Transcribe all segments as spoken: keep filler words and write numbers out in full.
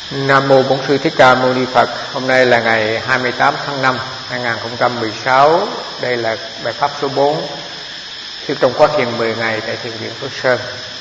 Nam mô Bổn Sư Thích Ca Mâu Ni Phật. Hôm nay là ngày hai mươi tám tháng năm hai nghìn không trăm mười sáu. Đây là bài pháp số bốn, Sư trong khóa thiền mười ngày tại Thiền viện Phước Sơn.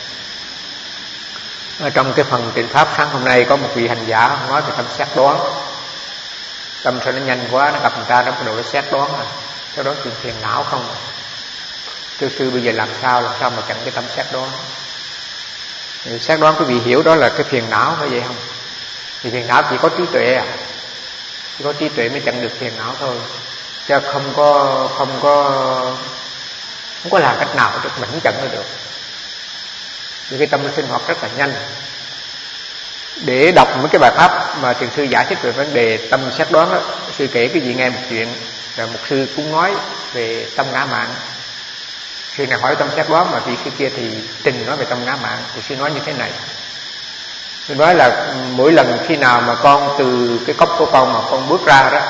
Ở trong cái phần trình pháp sáng hôm nay có một vị hành giả nói về tâm xét đoán. Tâm sao nó nhanh quá, nó gặp người ta nó bắt đầu nó xét đoán à. Xét đoán chuyện phiền não không à. Thưa sư, bây giờ làm sao làm sao mà chặn cái tâm xét đoán? Xét đoán quý vị hiểu đó là cái phiền não phải vậy không? Thì phiền não chỉ có trí tuệ à, chỉ có trí tuệ mới chặn được phiền não thôi, chứ không có không có không có làm cách nào để mình chặn nó được. Vì cái tâm nó sinh hoạt rất là nhanh. Để đọc mấy cái bài pháp mà thiền sư giải thích về vấn đề tâm xét đoán đó, sư kể cái gì nghe một chuyện là một sư cũng nói về tâm ngã mạn. Sư này hỏi tâm xét đoán mà vị sư kia thì trình nói về tâm ngã mạn. Thì sư nói như thế này. Sư nói là mỗi lần khi nào mà con từ cái cốc của con mà con bước ra đó,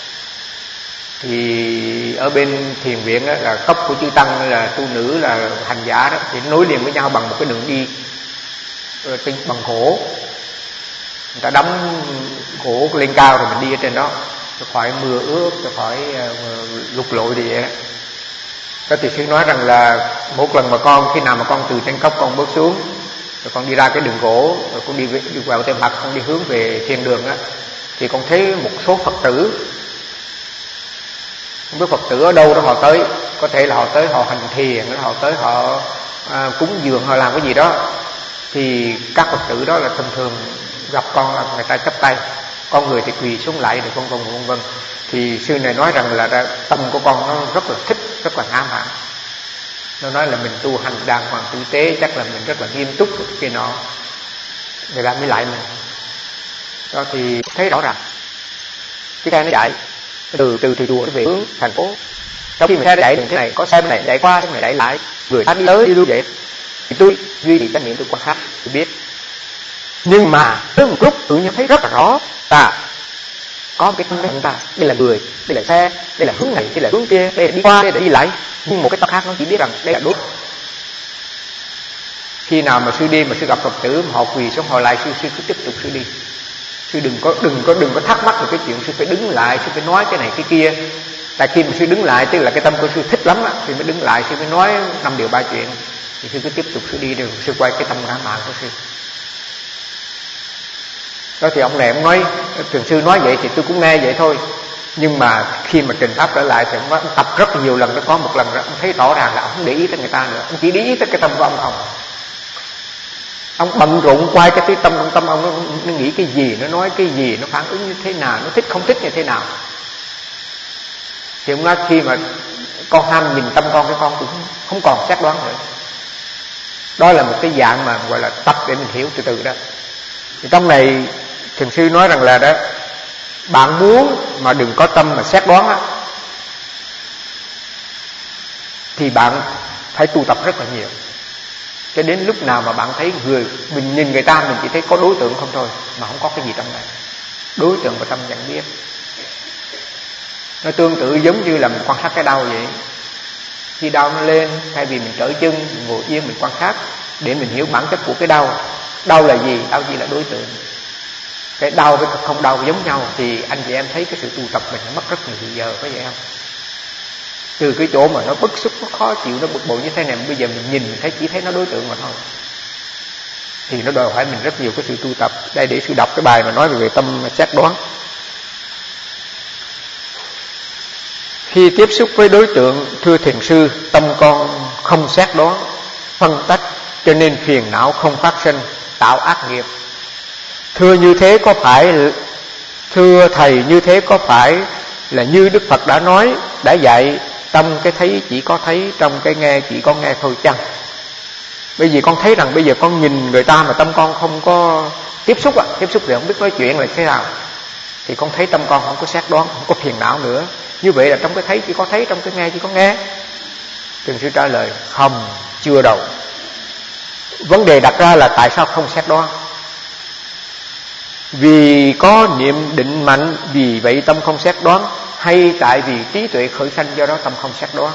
thì ở bên thiền viện đó, là cốc của chư tăng là tu nữ là hành giả đó, thì nối liền với nhau bằng một cái đường đi bằng gỗ. Người ta đóng gỗ lên cao rồi mình đi ở trên đó cho khỏi mưa ướt, cho khỏi uh, lục lội gì vậy đó. Các tỷ sư nói rằng là một lần mà con khi nào mà con từ trên cốc con bước xuống rồi con đi ra cái đường gỗ, rồi con đi, đi vào trên mặt, con đi hướng về thiên đường á, thì con thấy một số Phật tử, không biết Phật tử ở đâu đó họ tới, có thể là họ tới họ hành thiền, họ tới họ à, cúng dường, họ làm cái gì đó, thì các Phật tử đó là thường thường gặp con là người ta chắp tay, con người thì quỳ xuống lại, rồi con vân vân vân. Thì sư này nói rằng là tâm của con nó rất là thích, rất là ngã mạn. Nó nói là mình tu hành đàng hoàng tử tế, chắc là mình rất là nghiêm túc kia nọ, người ta mới lại mình. Đó thì thấy rõ ràng cái xe nó chạy từ từ từ chùa về hướng thành phố. Trong khi mình xe chạy đường thế này, có xe bên này chạy qua, cái này chạy lại, người ta đi tới đi lui vậy. Thì tôi duy trì trách nhiệm, tôi quan sát, tôi biết. Nhưng mà tới một lúc tự nhiên thấy rất là rõ, ta có một cái tâm của ta, đây là người, đây là xe, đây là hướng này, đây là hướng kia, đây là đi qua, đây là đi lại. Nhưng một cái tâm khác nó chỉ biết rằng đây là đúng. Khi nào mà sư đi mà sư gặp Phật tử mà họ quỳ xuống họ lại, sư sư cứ tiếp tục sư đi. Sư đừng có đừng có đừng có thắc mắc về cái chuyện sư phải đứng lại, sư phải nói cái này cái kia. Tại khi mà sư đứng lại tức là cái tâm của sư thích lắm á, sư mới đứng lại, sư mới nói năm điều ba chuyện. Thì sư cứ tiếp tục sư đi, rồi sư quay cái tâm ngã mạn của sư. Đó thì ông này ông nói, thiền sư nói vậy thì tôi cũng nghe vậy thôi. Nhưng mà khi mà trình pháp trở lại thì ông tập rất nhiều lần, nó có một lần ông thấy rõ ràng là ông không để ý tới người ta nữa, ông chỉ để ý tới cái tâm của ông không. Ông bận rộn quay cái tí tâm, tâm ông nó, nó nghĩ cái gì, nó nói cái gì, nó phản ứng như thế nào, nó thích không thích như thế nào. Thì ông nói khi mà con ham nhìn tâm con, cái con cũng không còn xét đoán nữa. Đó là một cái dạng mà gọi là tập để mình hiểu từ từ đó. Thì trong này thiền sư nói rằng là đó, bạn muốn mà đừng có tâm mà xét đoán á, thì bạn phải tu tập rất là nhiều. Cho đến lúc nào mà bạn thấy người mình nhìn người ta mình chỉ thấy có đối tượng không thôi, mà không có cái gì trong này. Đối tượng và tâm nhận biết. Nó tương tự giống như là mình quan sát cái đau vậy. Khi đau nó lên, thay vì mình trở chân, mình ngồi yên mình quan sát để mình hiểu bản chất của cái đau. Đau là gì? Đau chỉ là đối tượng. Cái đau với không đau giống nhau, thì anh chị em thấy cái sự tu tập mình nó mất rất nhiều thời giờ, có vậy không? Từ cái chỗ mà nó bức xúc, nó khó chịu, nó bực bội như thế này, bây giờ mình nhìn mình thấy chỉ thấy nó đối tượng mà thôi. Thì nó đòi hỏi mình rất nhiều cái sự tu tập. Đây để sư đọc cái bài mà nói về tâm xét đoán. Khi tiếp xúc với đối tượng, thưa thiền sư, tâm con không xét đoán, phân tách, cho nên phiền não không phát sinh, tạo ác nghiệp. Thưa như thế có phải Thưa thầy, như thế có phải là như Đức Phật đã nói, đã dạy tâm cái thấy chỉ có thấy, trong cái nghe chỉ có nghe thôi chăng? Bởi vì con thấy rằng bây giờ con nhìn người ta mà tâm con không có tiếp xúc à, tiếp xúc thì không biết nói chuyện là thế nào, thì con thấy tâm con không có xét đoán, không có phiền não nữa. Như vậy là trong cái thấy chỉ có thấy, trong cái nghe chỉ có nghe. Thiền sư trả lời không, chưa đâu. Vấn đề đặt ra là tại sao không xét đoán? Vì có niệm định mạnh, vì vậy tâm không xét đoán, hay tại vì trí tuệ khởi sanh do đó tâm không xét đoán?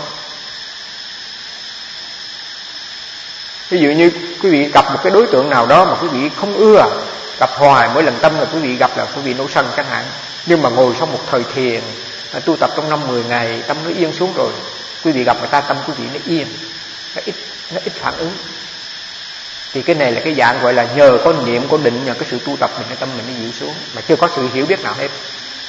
Ví dụ như quý vị gặp một cái đối tượng nào đó mà quý vị không ưa, gặp hoài, mỗi lần tâm là quý vị gặp là quý vị nổi sân chẳng hạn. Nhưng mà ngồi sau một thời thiền, tu tập trong năm mười ngày, tâm nó yên xuống rồi, quý vị gặp người ta tâm quý vị nó yên, nó ít nó ít phản ứng. Thì cái này là cái dạng gọi là nhờ có niệm, có định, nhờ cái sự tu tập mình, cái tâm mình nó dịu xuống, mà chưa có sự hiểu biết nào hết.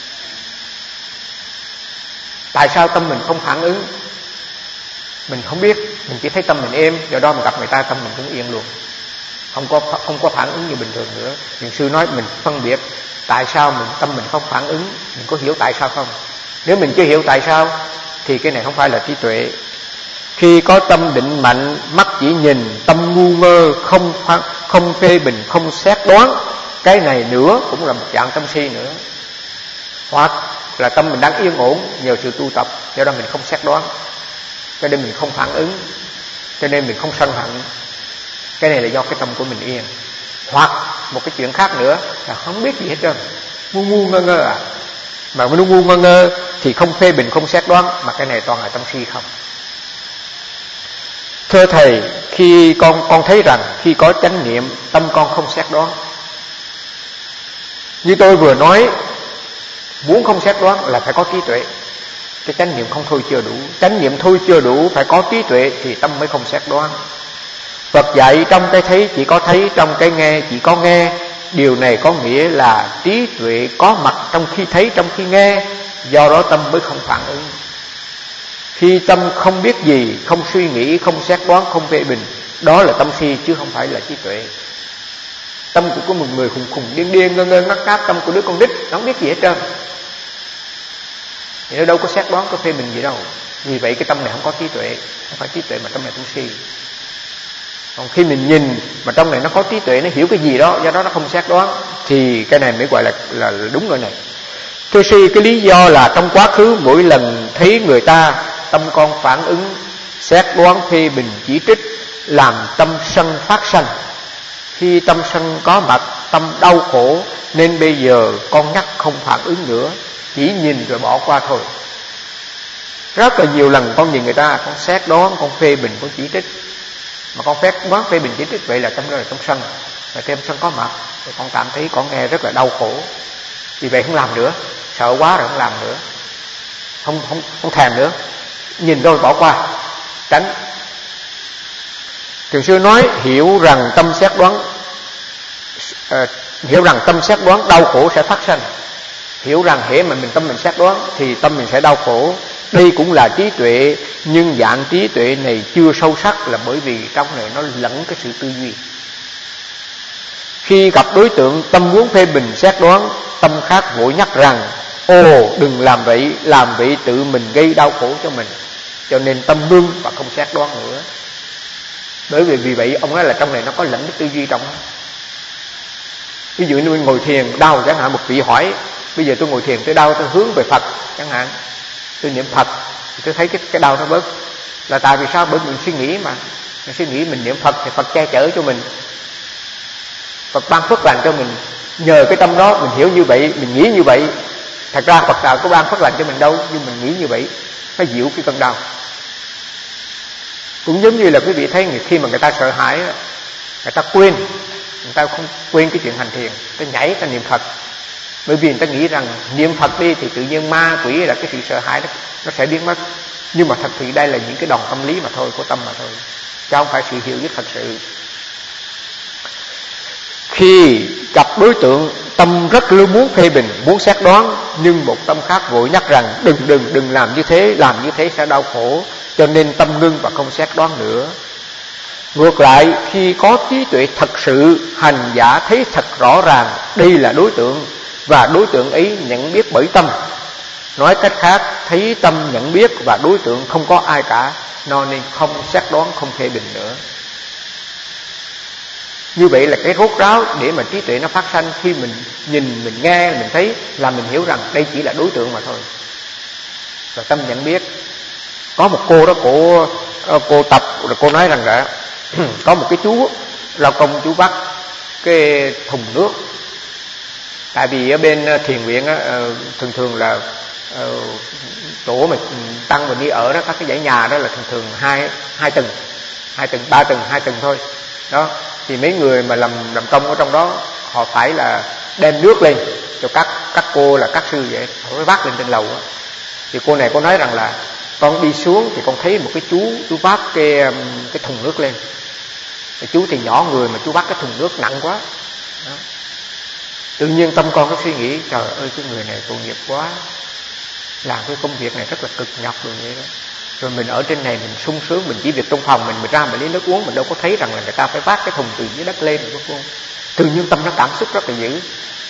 Tại sao tâm mình không phản ứng? Mình không biết, mình chỉ thấy tâm mình êm, do đó mình gặp người ta tâm mình cũng yên luôn, không có không có phản ứng như bình thường nữa. Thiền sư nói mình phân biệt tại sao mình tâm mình không phản ứng, mình có hiểu tại sao không? Nếu mình chưa hiểu tại sao thì cái này không phải là trí tuệ. Khi có tâm định mạnh, mắt chỉ nhìn, tâm ngu ngơ, không phán, không phê bình, không xét đoán, cái này nữa cũng là một dạng tâm si nữa. Hoặc là tâm mình đang yên ổn nhờ sự tu tập, do đó mình không xét đoán, cho nên mình không phản ứng, cho nên mình không sân hận. Cái này là do cái tâm của mình yên. Hoặc một cái chuyện khác nữa là không biết gì hết trơn, ngu ngu ngơ ngơ à. Mà ngu ngu ngơ ngơ thì không phê bình, không xét đoán, mà cái này toàn là tâm si không. Thưa thầy, khi con con thấy rằng khi có chánh niệm, tâm con không xét đoán. Như tôi vừa nói, muốn không xét đoán là phải có trí tuệ. Cái chánh niệm không thôi chưa đủ, chánh niệm thôi chưa đủ, phải có trí tuệ thì tâm mới không xét đoán. Phật dạy trong cái thấy chỉ có thấy, trong cái nghe chỉ có nghe. Điều này có nghĩa là trí tuệ có mặt trong khi thấy, trong khi nghe, do đó tâm mới không phản ứng. Khi tâm không biết gì, không suy nghĩ, không xét đoán, không phê bình, đó là tâm si chứ không phải là trí tuệ. Tâm của một người khùng khùng điên điên ngơ ngơ ngắt ngắt, tâm của đứa con nít nó không biết gì hết trơn, thì nó đâu có xét đoán, có phê bình gì đâu. Vì vậy cái tâm này không có trí tuệ, không phải trí tuệ mà tâm này tâm si. Còn khi mình nhìn mà trong này nó có trí tuệ, nó hiểu cái gì đó, do đó nó không xét đoán, thì cái này mới gọi là là đúng rồi này. Thưa sư, cái lý do là trong quá khứ mỗi lần thấy người ta, tâm con phản ứng, xét đoán, phê bình, chỉ trích, làm tâm sân phát sanh. Khi tâm sân có mặt, tâm đau khổ, nên bây giờ con nhắc không phản ứng nữa, chỉ nhìn rồi bỏ qua thôi. Rất là nhiều lần con nhìn người ta, con xét đoán, con phê bình, con chỉ trích, mà con phép đoán, phê bình, chỉ trích, vậy là trong đó là trong sân. Và thêm sân có mặt thì con cảm thấy con nghe rất là đau khổ. Vì vậy không làm nữa, sợ quá rồi không làm nữa, không không không thèm nữa, nhìn rồi bỏ qua, tránh. Thiền sư nói hiểu rằng tâm xét đoán, uh, hiểu rằng tâm xét đoán đau khổ sẽ phát sanh. Hiểu rằng hễ mà mình tâm mình xét đoán thì tâm mình sẽ đau khổ. Đây cũng là trí tuệ, nhưng dạng trí tuệ này chưa sâu sắc là bởi vì trong này nó lẫn cái sự tư duy. Khi gặp đối tượng tâm muốn phê bình xét đoán, tâm khác vội nhắc rằng ồ đừng làm vậy, làm vậy tự mình gây đau khổ cho mình, cho nên tâm ngưng và không xét đoán nữa. Bởi vì vì vậy ông nói là trong này nó có lẫn cái tư duy trong đó. Ví dụ như ngồi thiền đau chẳng hạn, một vị hỏi bây giờ tôi ngồi thiền tôi đau, tôi hướng về Phật chẳng hạn, tôi niệm Phật thì tôi thấy cái, cái đau nó bớt. Là tại vì sao? Bởi mình suy nghĩ mà, mình suy nghĩ mình niệm Phật thì Phật che chở cho mình, Phật ban phước lành cho mình. Nhờ cái tâm đó mình hiểu như vậy, mình nghĩ như vậy. Thật ra Phật nào có ban phước lành cho mình đâu, nhưng mình nghĩ như vậy nó dịu cái cơn đau. Cũng giống như là quý vị thấy khi mà người ta sợ hãi, người ta quên, người ta không quên cái chuyện hành thiền, ta nhảy, ta niệm Phật. Bởi vì người ta nghĩ rằng niệm Phật đi thì tự nhiên ma quỷ là cái sự sợ hãi đó nó sẽ biến mất. Nhưng mà thật sự đây là những cái đòn tâm lý mà thôi, của tâm mà thôi, chứ không phải sự hiểu biết thật sự. Khi gặp đối tượng tâm rất luôn muốn phê bình, muốn xét đoán, nhưng một tâm khác vội nhắc rằng đừng đừng đừng làm như thế, làm như thế sẽ đau khổ, cho nên tâm ngưng và không xét đoán nữa. Ngược lại, khi có trí tuệ thật sự, hành giả thấy thật rõ ràng đây là đối tượng, và đối tượng ấy nhận biết bởi tâm. Nói cách khác, thấy tâm nhận biết và đối tượng không có ai cả, nên không xét đoán, không phê bình nữa. Như vậy là cái rốt ráo để mà trí tuệ nó phát sanh. Khi mình nhìn, mình nghe, mình thấy là mình hiểu rằng đây chỉ là đối tượng mà thôi, rồi tâm nhận biết. Có một cô đó, cô cô tập rồi cô nói rằng là có một cái chú lao công, chú bắt cái thùng nước. Tại vì ở bên thiền viện á, thường thường là chỗ mà tăng mình đi ở đó, các cái dãy nhà đó là thường thường hai hai tầng, hai tầng, ba tầng, hai tầng thôi. Đó, thì mấy người mà làm làm công ở trong đó, họ phải là đem nước lên cho các các cô là các sư vậy, họ mới vác lên trên lầu đó. Thì cô này có nói rằng là con đi xuống thì con thấy một cái chú chú vác cái cái thùng nước lên. Cái chú thì nhỏ người mà chú vác cái thùng nước nặng quá. Đó. Tự nhiên tâm con nó suy nghĩ, trời ơi cái người này tội nghiệp quá, làm cái công việc này rất là cực nhọc rồi vậy đó. Rồi mình ở trên này mình sung sướng, mình chỉ việc trong phòng mình mình ra mình lấy nước uống, mình đâu có thấy rằng là người ta phải vác cái thùng từ dưới đất lên được không? Tự nhiên tâm nó cảm xúc rất là dữ.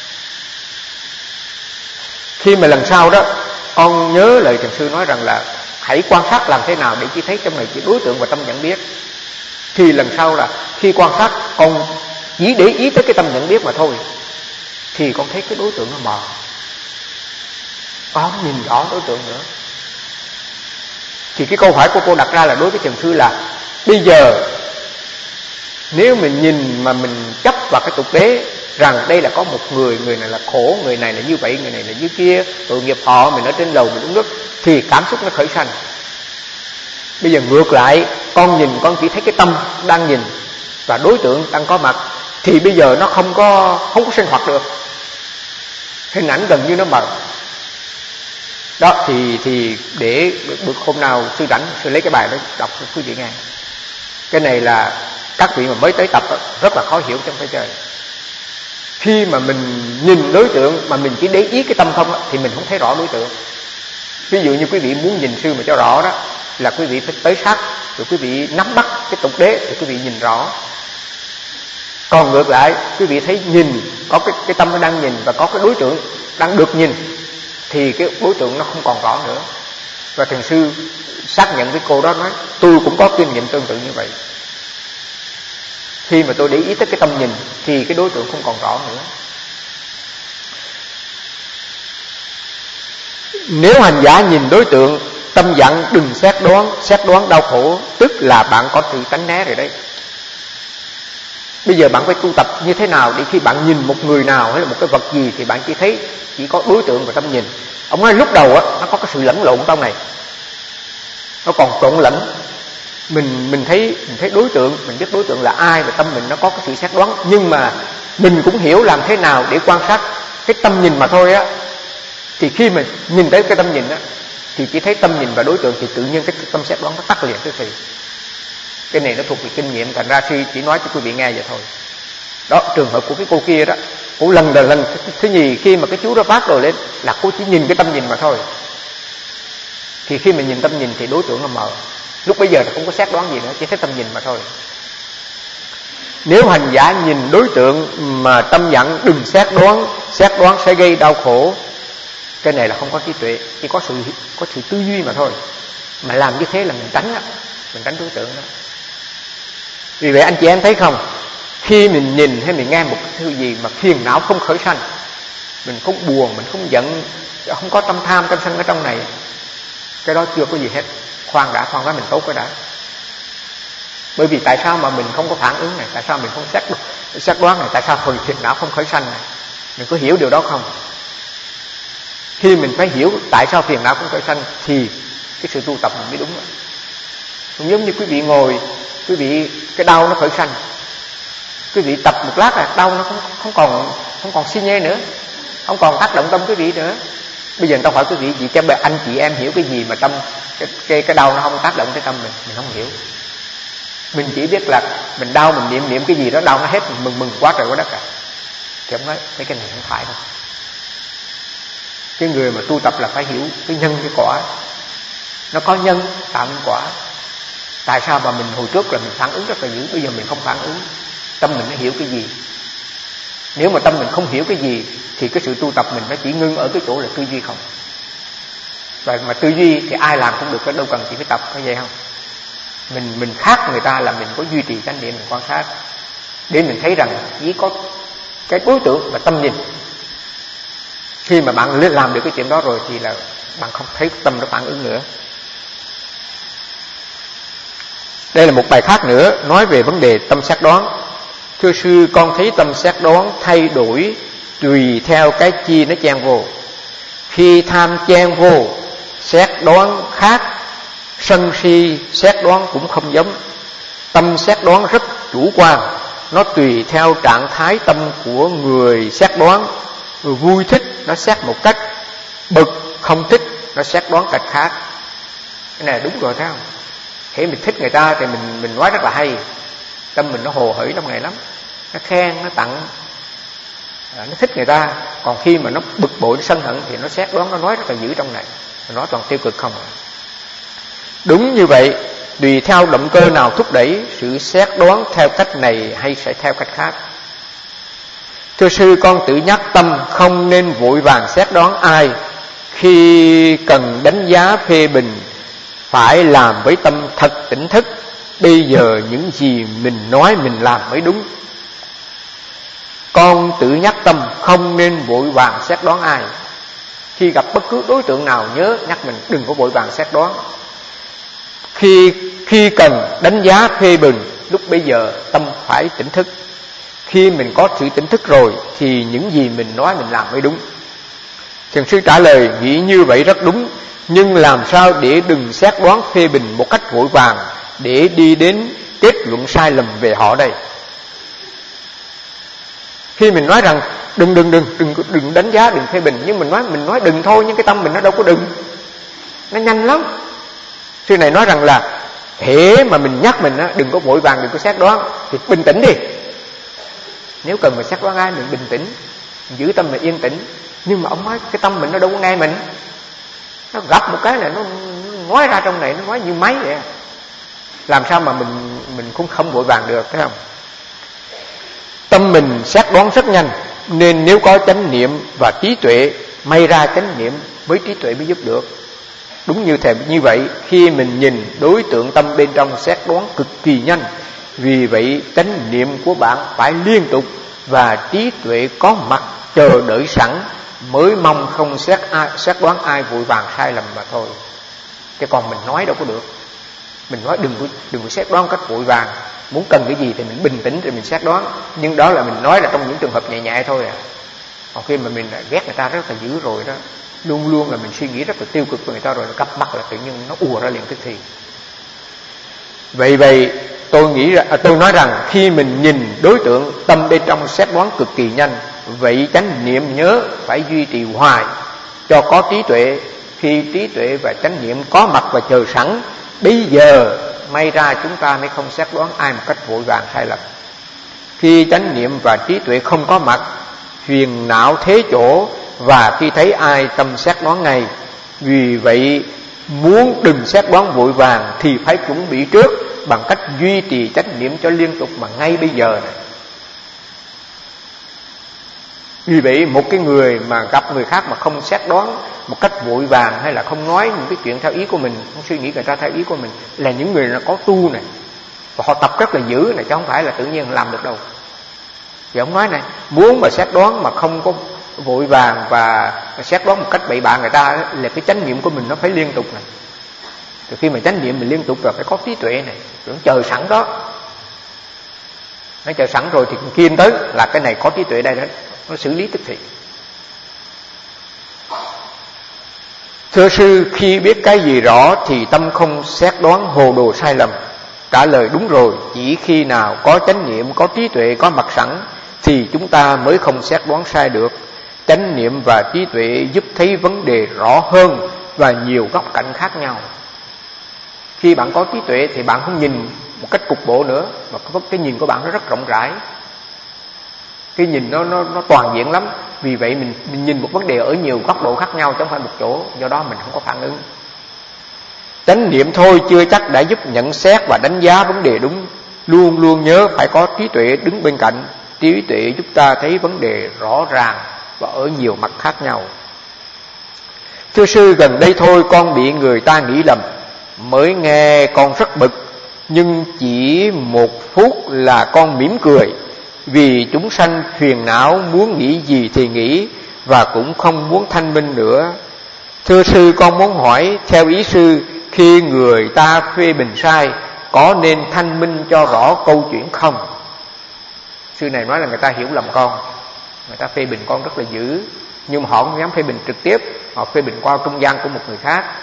Khi mà lần sau đó con nhớ lời thiền sư nói rằng là hãy quan sát làm thế nào để chỉ thấy trong này chỉ đối tượng và tâm nhận biết. Thì lần sau là khi quan sát con chỉ để ý tới cái tâm nhận biết mà thôi, thì con thấy cái đối tượng nó mờ, con nhìn rõ đối tượng nữa. Thì cái câu hỏi của cô đặt ra là đối với thiền sư là bây giờ nếu mình nhìn mà mình chấp vào cái tục đế rằng đây là có một người, người này là khổ, người này là như vậy, người này là như kia, tội nghiệp họ, mình ở trên lầu mình uống nước, thì cảm xúc nó khởi sanh. Bây giờ ngược lại, con nhìn con chỉ thấy cái tâm đang nhìn và đối tượng đang có mặt, thì bây giờ nó không có không có sinh hoạt được, hình ảnh gần như nó mờ. Đó thì thì để bữa hôm nào sư rảnh sư lấy cái bài đó đọc cho quý vị nghe. Cái này là các vị mà mới tới tập rất là khó hiểu trong phải chơi. Khi mà mình nhìn đối tượng mà mình chỉ để ý cái tâm không thì mình không thấy rõ đối tượng. Ví dụ như quý vị muốn nhìn sư mà cho rõ đó là quý vị phải tới sát, rồi quý vị nắm bắt cái tục đế thì quý vị nhìn rõ. Còn ngược lại, quý vị thấy nhìn có cái cái tâm nó đang nhìn và có cái đối tượng đang được nhìn thì cái đối tượng nó không còn rõ nữa. Và thiền sư xác nhận với cô đó, nói tôi cũng có kinh nghiệm tương tự như vậy. Khi mà tôi để ý tới cái tâm nhìn thì cái đối tượng không còn rõ nữa. Nếu hành giả nhìn đối tượng, tâm dặn đừng xét đoán, xét đoán đau khổ, tức là bạn có sự tránh né rồi đấy. Bây giờ bạn phải tu tập như thế nào để khi bạn nhìn một người nào hay là một cái vật gì thì bạn chỉ thấy chỉ có đối tượng và tâm nhìn. Ông nói lúc đầu á nó có cái sự lẫn lộn trong này, nó còn trộn lẫn. Mình mình thấy mình thấy đối tượng, mình biết đối tượng là ai và tâm mình nó có cái sự xét đoán, nhưng mà mình cũng hiểu làm thế nào để quan sát cái tâm nhìn mà thôi á. Thì khi mình nhìn tới cái tâm nhìn á thì chỉ thấy tâm nhìn và đối tượng thì tự nhiên cái tâm xét đoán nó tắt liền tức thì. Cái này nó thuộc về kinh nghiệm, thành ra sư chỉ nói cho quý vị nghe vậy thôi. Đó, trường hợp của cái cô kia đó, cô lần lần lần thứ nhì khi mà cái chú đó phát rồi lên là cô chỉ nhìn cái tâm nhìn mà thôi. Thì khi mình nhìn tâm nhìn thì đối tượng nó mờ. Lúc bây giờ thì không có xét đoán gì nữa, chỉ thấy tâm nhìn mà thôi. Nếu hành giả nhìn đối tượng mà tâm dặn đừng xét đoán, xét đoán sẽ gây đau khổ. Cái này là không có trí tuệ, chỉ có sự có sự tư duy mà thôi. Mà làm như thế là mình tránh đó, mình tránh đối tượng đó. Vì vậy anh chị em thấy không, khi mình nhìn hay mình nghe một cái thứ gì mà phiền não không khởi sanh, mình không buồn, mình không giận, không có tâm tham tâm sân ở trong này, cái đó chưa có gì hết. Khoan đã, khoan đã, mình tốt cái đã. Bởi vì tại sao mà mình không có phản ứng này, tại sao mình không xét xét đoán này, tại sao hồi phiền não không khởi sanh này, mình có hiểu điều đó không? Khi mình phải hiểu tại sao phiền não không khởi sanh thì cái sự tu tập mình mới đúng. Cũng giống như quý vị ngồi, quý vị cái đau nó khởi sanh, quý vị tập một lát là đau nó không không còn không còn xi nhê nữa, không còn tác động tâm quý vị nữa. Bây giờ người ta hỏi quý vị gì cho anh chị em hiểu cái gì mà tâm cái cái, cái đau nó không tác động tới tâm mình, mình không hiểu. Mình chỉ biết là mình đau mình niệm niệm cái gì đó đau nó hết, mình mừng mừng quá trời quá đất cả. Thì ông nói mấy cái này không phải đâu. Cái người mà tu tập là phải hiểu cái nhân cái quả. Nó có nhân tạo nên quả. Tại sao mà mình hồi trước là mình phản ứng rất là dữ, bây giờ mình không phản ứng, tâm mình nó hiểu cái gì. Nếu mà tâm mình không hiểu cái gì thì cái sự tu tập mình nó chỉ ngưng ở cái chỗ là tư duy không. Và mà tư duy thì ai làm cũng được, cái đâu cần chỉ phải tập, có vậy không? Mình mình khác người ta là mình có duy trì chánh niệm, mình quan sát để mình thấy rằng chỉ có cái đối tượng và tâm nhìn. Khi mà bạn làm được cái chuyện đó rồi thì là bạn không thấy tâm nó phản ứng nữa. Đây là một bài khác nữa nói về vấn đề tâm xét đoán. Thưa sư, con thấy tâm xét đoán thay đổi tùy theo cái chi nó chen vô. Khi tham chen vô, xét đoán khác, sân si xét đoán cũng không giống. Tâm xét đoán rất chủ quan, nó tùy theo trạng thái tâm của người xét đoán. Người vui thích nó xét một cách, bực không thích nó xét đoán cách khác. Cái này là đúng rồi, thấy không? Khi mình thích người ta thì mình mình nói rất là hay, tâm mình nó hồ hởi trong này lắm, nó khen, nó tặng, nó thích người ta. Còn khi mà nó bực bội, nó sân hận thì nó xét đoán, nó nói rất là dữ trong này, nó nói toàn tiêu cực không. Đúng như vậy, tùy theo động cơ nào thúc đẩy, sự xét đoán theo cách này hay sẽ theo cách khác. Thưa sư, con tự nhắc tâm không nên vội vàng xét đoán ai. Khi cần đánh giá phê bình, phải làm với tâm thật tỉnh thức. Bây giờ những gì mình nói mình làm mới đúng. Con tự nhắc tâm không nên vội vàng xét đoán ai. Khi gặp bất cứ đối tượng nào nhớ nhắc mình đừng có vội vàng xét đoán. Khi khi cần đánh giá phê bình, lúc bây giờ tâm phải tỉnh thức. Khi mình có sự tỉnh thức rồi thì những gì mình nói mình làm mới đúng. Thiền sư trả lời, nghĩ như vậy rất đúng, nhưng làm sao để đừng xét đoán phê bình một cách vội vàng để đi đến kết luận sai lầm về họ đây. Khi mình nói rằng đừng đừng đừng đừng đừng đánh giá, đừng phê bình, nhưng mình nói mình nói đừng thôi, nhưng cái tâm mình nó đâu có đừng, nó nhanh lắm. Sư này nói rằng là hễ mà mình nhắc mình á, đừng có vội vàng, đừng có xét đoán, thì bình tĩnh đi. Nếu cần mà xét đoán ai, mình bình tĩnh, mình giữ tâm mình yên tĩnh. Nhưng mà ông nói cái tâm mình nó đâu có nghe mình, nó gặp một cái này nó nói ra trong này, nó nói như máy vậy. Làm sao mà mình mình cũng không vội vàng được, thấy không? Tâm mình xét đoán rất nhanh, nên nếu có chánh niệm và trí tuệ, may ra chánh niệm với trí tuệ mới giúp được. Đúng như thế, như vậy khi mình nhìn đối tượng tâm bên trong xét đoán cực kỳ nhanh. Vì vậy chánh niệm của bạn phải liên tục và trí tuệ có mặt chờ đợi sẵn, mới mong không xét ai, xét đoán ai vội vàng sai lầm mà thôi. Chứ còn mình nói đâu có được. Mình nói đừng có, đừng có xét đoán cách vội vàng. Muốn cần cái gì thì mình bình tĩnh rồi mình xét đoán. Nhưng đó là mình nói là trong những trường hợp nhẹ nhẹ thôi à. Còn khi mà mình ghét người ta rất là dữ rồi đó, luôn luôn là mình suy nghĩ rất là tiêu cực với người ta rồi, cặp mắt là tự nhiên nó ùa ra liền tức thì. Vậy vậy tôi nghĩ ra, à, tôi nói rằng khi mình nhìn đối tượng tâm bên trong xét đoán cực kỳ nhanh, vậy chánh niệm nhớ phải duy trì hoài cho có trí tuệ. Khi trí tuệ và chánh niệm có mặt và chờ sẵn, bây giờ may ra chúng ta mới không xét đoán ai một cách vội vàng sai lầm. Khi chánh niệm và trí tuệ không có mặt, phiền não thế chỗ, và khi thấy ai tâm xét đoán ngay. Vì vậy muốn đừng xét đoán vội vàng thì phải chuẩn bị trước bằng cách duy trì chánh niệm cho liên tục mà ngay bây giờ này. Vì vậy một cái người mà gặp người khác mà không xét đoán một cách vội vàng, hay là không nói những cái chuyện theo ý của mình, không suy nghĩ người ta theo ý của mình, là những người là có tu này, và họ tập rất là dữ này, chứ không phải là tự nhiên làm được đâu. Thì ông nói này, muốn mà xét đoán mà không có vội vàng và xét đoán một cách bậy bạ người ta, là cái chánh niệm của mình nó phải liên tục này. Từ khi mà chánh niệm mình liên tục rồi phải có trí tuệ này, rồi nó chờ sẵn đó. Nó chờ sẵn rồi thì kiên tới là cái này có trí tuệ đây đó, nó xử lý tức thì. Thưa sư, khi biết cái gì rõ thì tâm không xét đoán hồ đồ sai lầm. Trả lời đúng rồi, chỉ khi nào có chánh niệm, có trí tuệ có mặt sẵn thì chúng ta mới không xét đoán sai được. Chánh niệm và trí tuệ giúp thấy vấn đề rõ hơn và nhiều góc cạnh khác nhau. Khi bạn có trí tuệ thì bạn không nhìn một cách cục bộ nữa, mà cái nhìn của bạn nó rất rộng rãi. Cái nhìn nó nó nó toàn diện lắm. Vì vậy mình, mình nhìn một vấn đề ở nhiều góc độ khác nhau chứ không phải một chỗ, do đó mình không có phản ứng. Chánh niệm thôi chưa chắc đã giúp nhận xét và đánh giá vấn đề đúng. Luôn luôn nhớ phải có trí tuệ đứng bên cạnh. Trí tuệ giúp ta thấy vấn đề rõ ràng và ở nhiều mặt khác nhau. Thưa sư, gần đây thôi con bị người ta nghĩ lầm. Mới nghe con rất bực, nhưng chỉ một phút là con mỉm cười. Vì chúng sanh phiền não, muốn nghĩ gì thì nghĩ, và cũng không muốn thanh minh nữa. Thưa sư, con muốn hỏi theo ý sư, khi người ta phê bình sai, có nên thanh minh cho rõ câu chuyện không? Sư này nói là người ta hiểu lầm con, người ta phê bình con rất là dữ, nhưng mà họ không dám phê bình trực tiếp, họ phê bình qua trung gian của một người khác.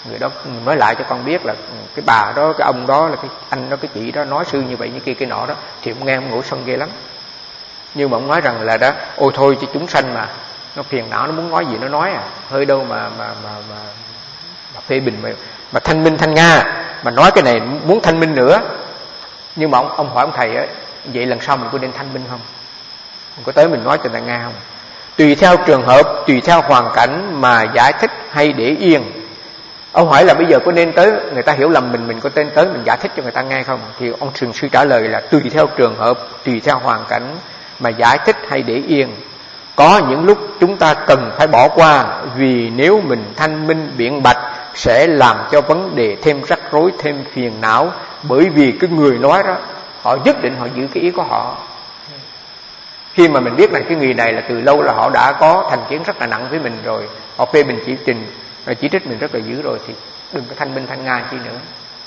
Người đó nói lại cho con biết là cái bà đó, cái ông đó, là cái anh đó, cái chị đó nói sư như vậy như kia cái nọ đó, thì ông nghe ông ngủ sân ghê lắm. Nhưng mà ông nói rằng là đó, ôi thôi cho chúng sanh mà, nó phiền não, nó muốn nói gì nó nói à, hơi đâu mà mà mà mà, mà phê bình mà, mà thanh minh thanh nga, mà nói cái này muốn thanh minh nữa. Nhưng mà ông ông hỏi ông thầy á, vậy lần sau mình có nên thanh minh không? Mình có tới mình nói cho người ta nghe không? Tùy theo trường hợp, tùy theo hoàn cảnh mà giải thích hay để yên. Ông hỏi là bây giờ có nên tới người ta hiểu lầm mình, mình có nên tới mình giải thích cho người ta nghe không? Thì ông trường sư trả lời là tùy theo trường hợp, tùy theo hoàn cảnh mà giải thích hay để yên. Có những lúc chúng ta cần phải bỏ qua, vì nếu mình thanh minh biện bạch sẽ làm cho vấn đề thêm rắc rối, thêm phiền não. Bởi vì cái người nói đó, họ nhất định họ giữ cái ý của họ. Khi mà mình biết là cái người này là từ lâu là họ đã có thành kiến rất là nặng với mình rồi, họ phê bình chỉ trình rồi chỉ trích mình rất là dữ rồi, thì đừng có thanh minh thanh nga chi nữa.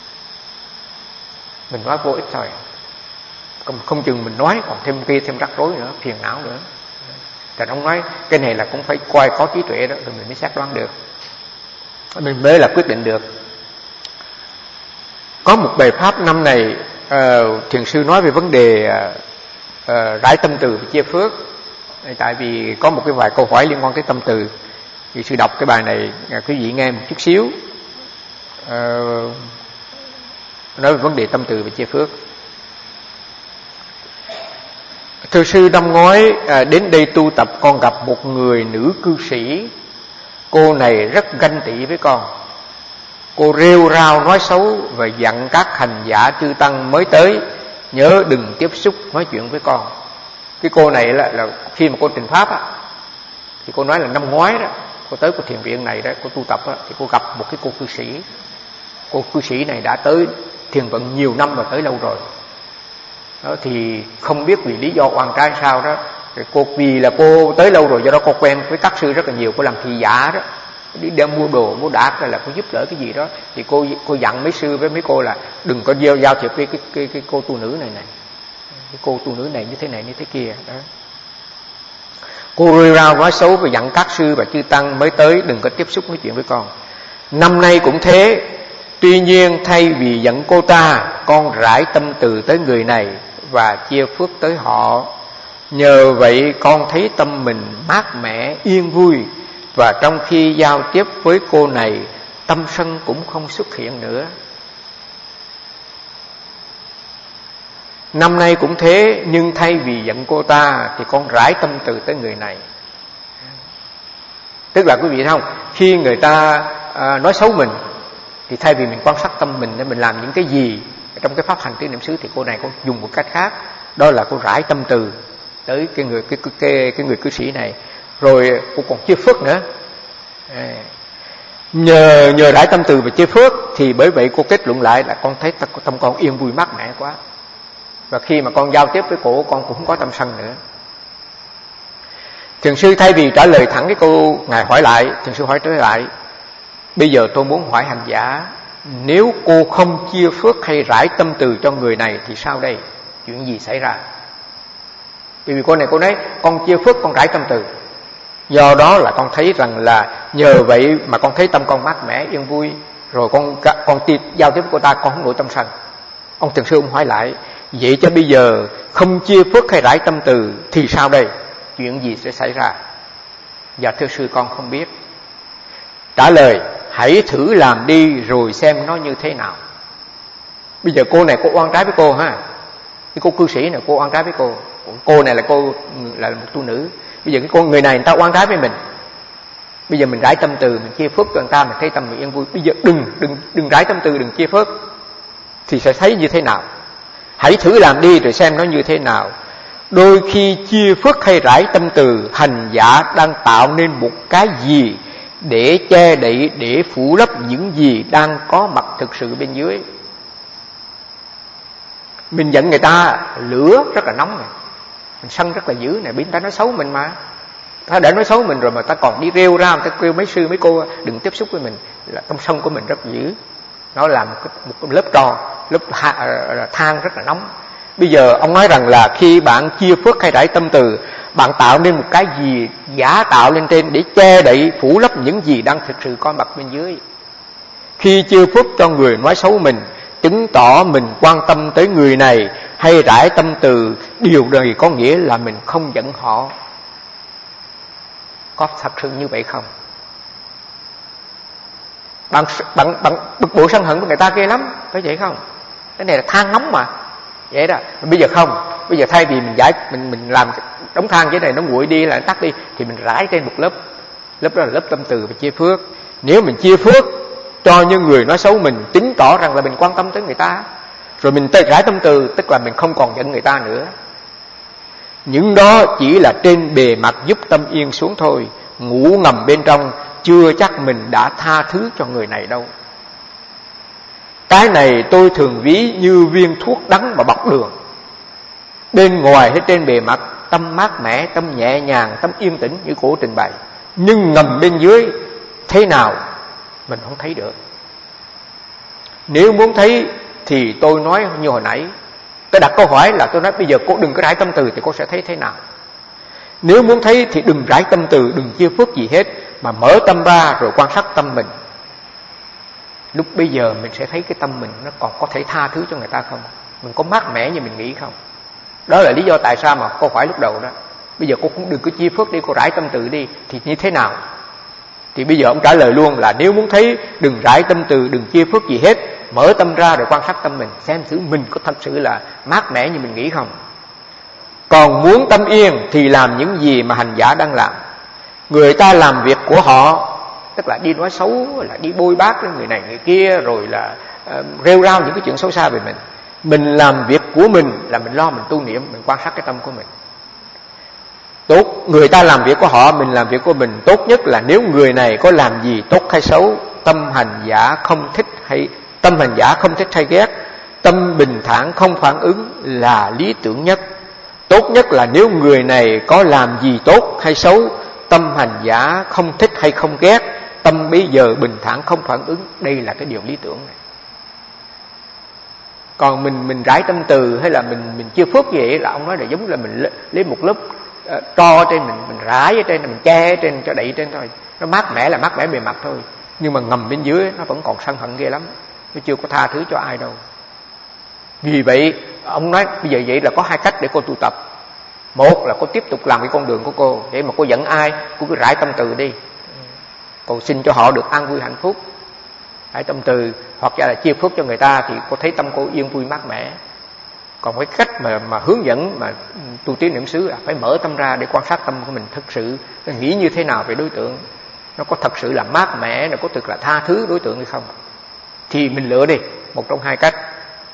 Mình nói vô ích thôi, không, không chừng mình nói còn thêm kia thêm rắc rối nữa, phiền não nữa. Thì ông nói cái này là cũng phải coi có trí tuệ đó, rồi mình mới xác đoán được, mình mới là quyết định được. Có một bài pháp năm này uh, thiền sư nói về vấn đề uh, uh, rải tâm từ và chia phước. Tại vì có một cái vài câu hỏi liên quan tới tâm từ, thì sư đọc cái bài này uh, quý vị nghe một chút xíu. Uh, nói về vấn đề tâm từ và chia phước. Thưa sư, năm ngoái à, đến đây tu tập, con gặp một người nữ cư sĩ. Cô này rất ganh tị với con. Cô rêu rao nói xấu và dặn các hành giả chư tăng mới tới nhớ đừng tiếp xúc nói chuyện với con. Cái cô này là, là khi mà cô trình pháp á, thì cô nói là năm ngoái đó, cô tới cái thiền viện này đó, cô tu tập á, thì cô gặp một cái cô cư sĩ. Cô cư sĩ này đã tới thiền vận nhiều năm và tới lâu rồi. Đó, thì không biết vì lý do oan trái sao đó, cô vì là cô tới lâu rồi, do đó cô quen với các sư rất là nhiều, cô làm thị giả đó, đi đem mua đồ mua đạc hay là cô giúp đỡ cái gì đó, thì cô cô dặn mấy sư với mấy cô là đừng có giao giao thiệp với cái, cái, cái cô tu nữ này này, cái cô tu nữ này như thế này như thế kia đó. Cô rơi rao nói xấu và dặn các sư và chư tăng mới tới đừng có tiếp xúc nói chuyện với con. Năm nay cũng thế. Tuy nhiên thay vì giận cô ta, con rải tâm từ tới người này và chia phước tới họ. Nhờ vậy con thấy tâm mình mát mẻ, yên vui. Và trong khi giao tiếp với cô này, tâm sân cũng không xuất hiện nữa. Năm nay cũng thế, nhưng thay vì giận cô ta thì con rải tâm từ tới người này. Tức là quý vị thấy không, khi người ta à, nói xấu mình, thì thay vì mình quan sát tâm mình để mình làm những cái gì trong cái pháp hành tứ niệm xứ, thì cô này cô dùng một cách khác, đó là cô rải tâm từ tới cái người cái cái cái, cái người cư sĩ này, rồi cô còn chia phước nữa. À, nhờ nhờ rải tâm từ và chia phước thì bởi vậy cô kết luận lại là con thấy tâm con yên vui mát mẻ quá, và khi mà con giao tiếp với cổ, con cũng không có tâm sân nữa. Thiền sư thay vì trả lời thẳng cái câu ngài hỏi lại, thiền sư hỏi trở lại: bây giờ tôi muốn hỏi hành giả, nếu cô không chia phước hay rải tâm từ cho người này thì sao đây? Chuyện gì xảy ra? Bởi vì cô này cô nói con chia phước, con rải tâm từ, do đó là con thấy rằng là nhờ vậy mà con thấy tâm con mát mẻ yên vui, rồi con con tiếp giao tiếp với cô ta, con không nổi tâm sân. Ông thiền sư ông hỏi lại: vậy cho bây giờ không chia phước hay rải tâm từ thì sao đây? Chuyện gì sẽ xảy ra? Dạ thưa sư, con không biết. Trả lời: hãy thử làm đi rồi xem nó như thế nào. Bây giờ cô này cô oan trái với cô ha, cái cô cư sĩ này cô oan trái với cô, cô này là cô là một tu nữ. Bây giờ cái con người này người ta oan trái với mình, bây giờ mình rải tâm từ, mình chia phước cho người ta, mình thấy tâm mình yên vui. Bây giờ đừng đừng đừng rải tâm từ, đừng chia phước, thì sẽ thấy như thế nào? Hãy thử làm đi rồi xem nó như thế nào. Đôi khi chia phước hay rải tâm từ, hành giả đang tạo nên một cái gì để che đậy, để phủ lấp những gì đang có mặt thực sự bên dưới. Mình giận người ta, lửa rất là nóng này, mình sân rất là dữ này, bị người ta nói xấu mình mà, ta đã nói xấu mình rồi mà ta còn đi rêu ra, ta kêu mấy sư mấy cô đừng tiếp xúc với mình, là tâm sân của mình rất dữ. Nó làm một, một, một lớp trò, lớp than rất là nóng. Bây giờ ông nói rằng là khi bạn chia phước hay rải tâm từ, bạn tạo nên một cái gì giả tạo lên trên để che đậy phủ lấp những gì đang thực sự có mặt bên dưới. Khi chia phước cho người nói xấu mình, chứng tỏ mình quan tâm tới người này hay rải tâm từ, điều này có nghĩa là mình không giận họ. Có thật sự như vậy không? Bạn, bạn, bạn bực bội sân hận với người ta ghê lắm, phải vậy không? Cái này là than nóng mà. Vậy đó. Bây giờ không, bây giờ thay vì mình giải mình mình làm đống than cái này nó nguội đi là nó tắt đi, thì mình rải trên một lớp. Lớp đó là lớp tâm từ và chia phước. Nếu mình chia phước cho những người nói xấu mình, chứng tỏ rằng là mình quan tâm tới người ta, rồi mình rải tâm từ, tức là mình không còn giận người ta nữa. Những đó chỉ là trên bề mặt giúp tâm yên xuống thôi, ngủ ngầm bên trong chưa chắc mình đã tha thứ cho người này đâu. Cái này tôi thường ví như viên thuốc đắng mà bọc đường. Bên ngoài hay trên bề mặt tâm mát mẻ, tâm nhẹ nhàng, tâm yên tĩnh như cổ trình bày, nhưng ngầm bên dưới thế nào mình không thấy được. Nếu muốn thấy thì tôi nói như hồi nãy, tôi đặt câu hỏi là tôi nói bây giờ cô đừng có rải tâm từ thì cô sẽ thấy thế nào. Nếu muốn thấy thì đừng rải tâm từ, đừng chia phước gì hết, mà mở tâm ra rồi quan sát tâm mình. Lúc bây giờ mình sẽ thấy cái tâm mình nó còn có thể tha thứ cho người ta không, mình có mát mẻ như mình nghĩ không. Đó là lý do tại sao mà cô hỏi lúc đầu đó, bây giờ cô cũng đừng có chia phước đi, cô rải tâm từ đi thì như thế nào. Thì bây giờ ông trả lời luôn là nếu muốn thấy đừng rải tâm từ, đừng chia phước gì hết, mở tâm ra rồi quan sát tâm mình, xem thử mình có thật sự là mát mẻ như mình nghĩ không. Còn muốn tâm yên thì làm những gì mà hành giả đang làm. Người ta làm việc của họ, tức là đi nói xấu, là đi bôi bác lên người này người kia, rồi là uh, rêu rao những cái chuyện xấu xa về mình. Mình làm việc của mình là mình lo mình tu niệm, mình quan sát cái tâm của mình. Tốt, người ta làm việc của họ, mình làm việc của mình. Tốt nhất là nếu người này có làm gì tốt hay xấu, tâm hành giả không thích hay tâm hành giả không thích hay ghét, tâm bình thản không phản ứng là lý tưởng nhất. Tốt nhất là nếu người này có làm gì tốt hay xấu, tâm hành giả không thích hay không ghét, tâm bây giờ bình thản không phản ứng, đây là cái điều lý tưởng này. Còn mình mình rải tâm từ hay là mình mình chia phước vậy là ông nói là giống là mình lấy một lớp uh, tro trên mình mình rải ở trên, mình che ở trên cho đậy trên thôi. Nó mát mẻ là mát mẻ bề mặt thôi, nhưng mà ngầm bên dưới nó vẫn còn sân hận ghê lắm, nó chưa có tha thứ cho ai đâu. Vì vậy ông nói bây giờ vậy là có hai cách để cô tu tập. Một là cô tiếp tục làm cái con đường của cô, để mà cô giận ai cô cứ rải tâm từ đi, cô xin cho họ được an vui hạnh phúc, rải tâm từ, hoặc là chia phước cho người ta thì cô thấy tâm cô yên vui mát mẻ. Còn cái cách mà mà hướng dẫn mà tu tiến niệm xứ là phải mở tâm ra để quan sát tâm của mình thực sự nghĩ như thế nào về đối tượng, nó có thật sự là mát mẻ, nó có thực là tha thứ đối tượng hay không, thì mình lựa đi một trong hai cách.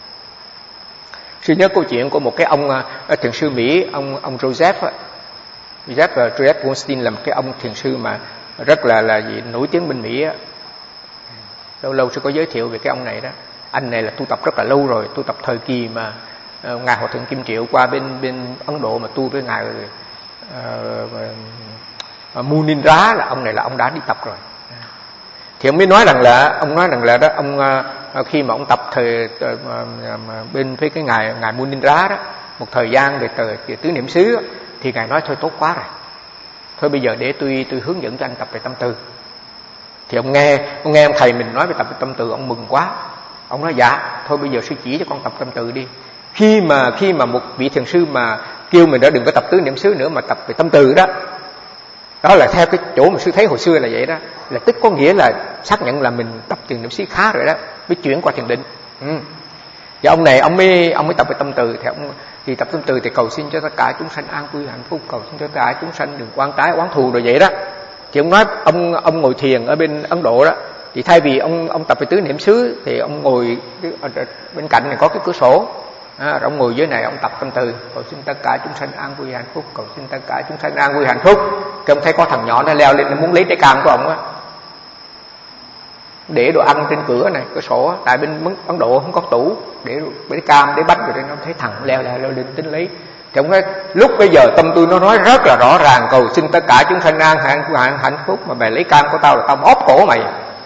Sư nhớ câu chuyện của một cái ông uh, thiền sư Mỹ, ông ông Joseph Joseph uh, Joseph Goldstein là một cái ông thiền sư mà rất là là gì nổi tiếng bên Mỹ. Lâu lâu sư có giới thiệu về cái ông này đó. Anh này là tu tập rất là lâu rồi, tu tập thời kỳ mà uh, ngài Hòa thượng Kim Triệu qua bên bên Ấn Độ mà tu với ngài uh, uh, Munindra, là ông này là ông đã đi tập rồi. Thì ông mới nói rằng là ông nói rằng là đó ông uh, khi mà ông tập thời uh, uh, bên với cái ngài ngài Munindra đó một thời gian về từ tứ niệm xứ đó, thì ngài nói thôi tốt quá rồi, thôi bây giờ để tôi tôi hướng dẫn cho anh tập về tâm từ. Thì ông nghe ông nghe ông thầy mình nói về tập về tâm từ, ông mừng quá, ông nói dạ thôi bây giờ sư chỉ cho con tập tâm từ đi. Khi mà khi mà một vị thiền sư mà kêu mình đã đừng có tập tứ niệm xứ nữa mà tập về tâm từ đó, đó là theo cái chỗ mà sư thấy hồi xưa là vậy đó, là tức có nghĩa là xác nhận là mình tập thiền niệm xứ khá rồi đó, mới chuyển qua thiền định. Ừ. Và ông này ông mới ông mới tập về tâm từ, thì ông thì tập tâm từ thì cầu xin cho tất cả chúng sanh an vui hạnh phúc, cầu xin cho tất cả chúng sanh đừng oán trái oán thù rồi vậy đó. Thì ông nói ông ông ngồi thiền ở bên Ấn Độ đó, thì thay vì ông ông tập về tứ niệm xứ thì ông ngồi bên cạnh này có cái cửa sổ. À, rồi ông ngồi dưới này ông tập tâm từ, cầu xin tất cả chúng sanh an vui hạnh phúc, cầu xin tất cả chúng sanh an vui hạnh phúc. Cái ông thấy có thằng nhỏ nó leo lên nó muốn lấy trái cam của ông á, để đồ ăn trên cửa này cửa sổ, tại bên Ấn Độ không có tủ để để cam để bánh rồi, nên nó thấy thằng leo leo leo lên tính lấy. Thì ông nói lúc bây giờ tâm tôi nó nói rất là rõ ràng, cầu xin tất cả chúng sanh an hạnh hạnh, hạnh phúc, mà mày lấy cam của tao là tao bóp cổ mày.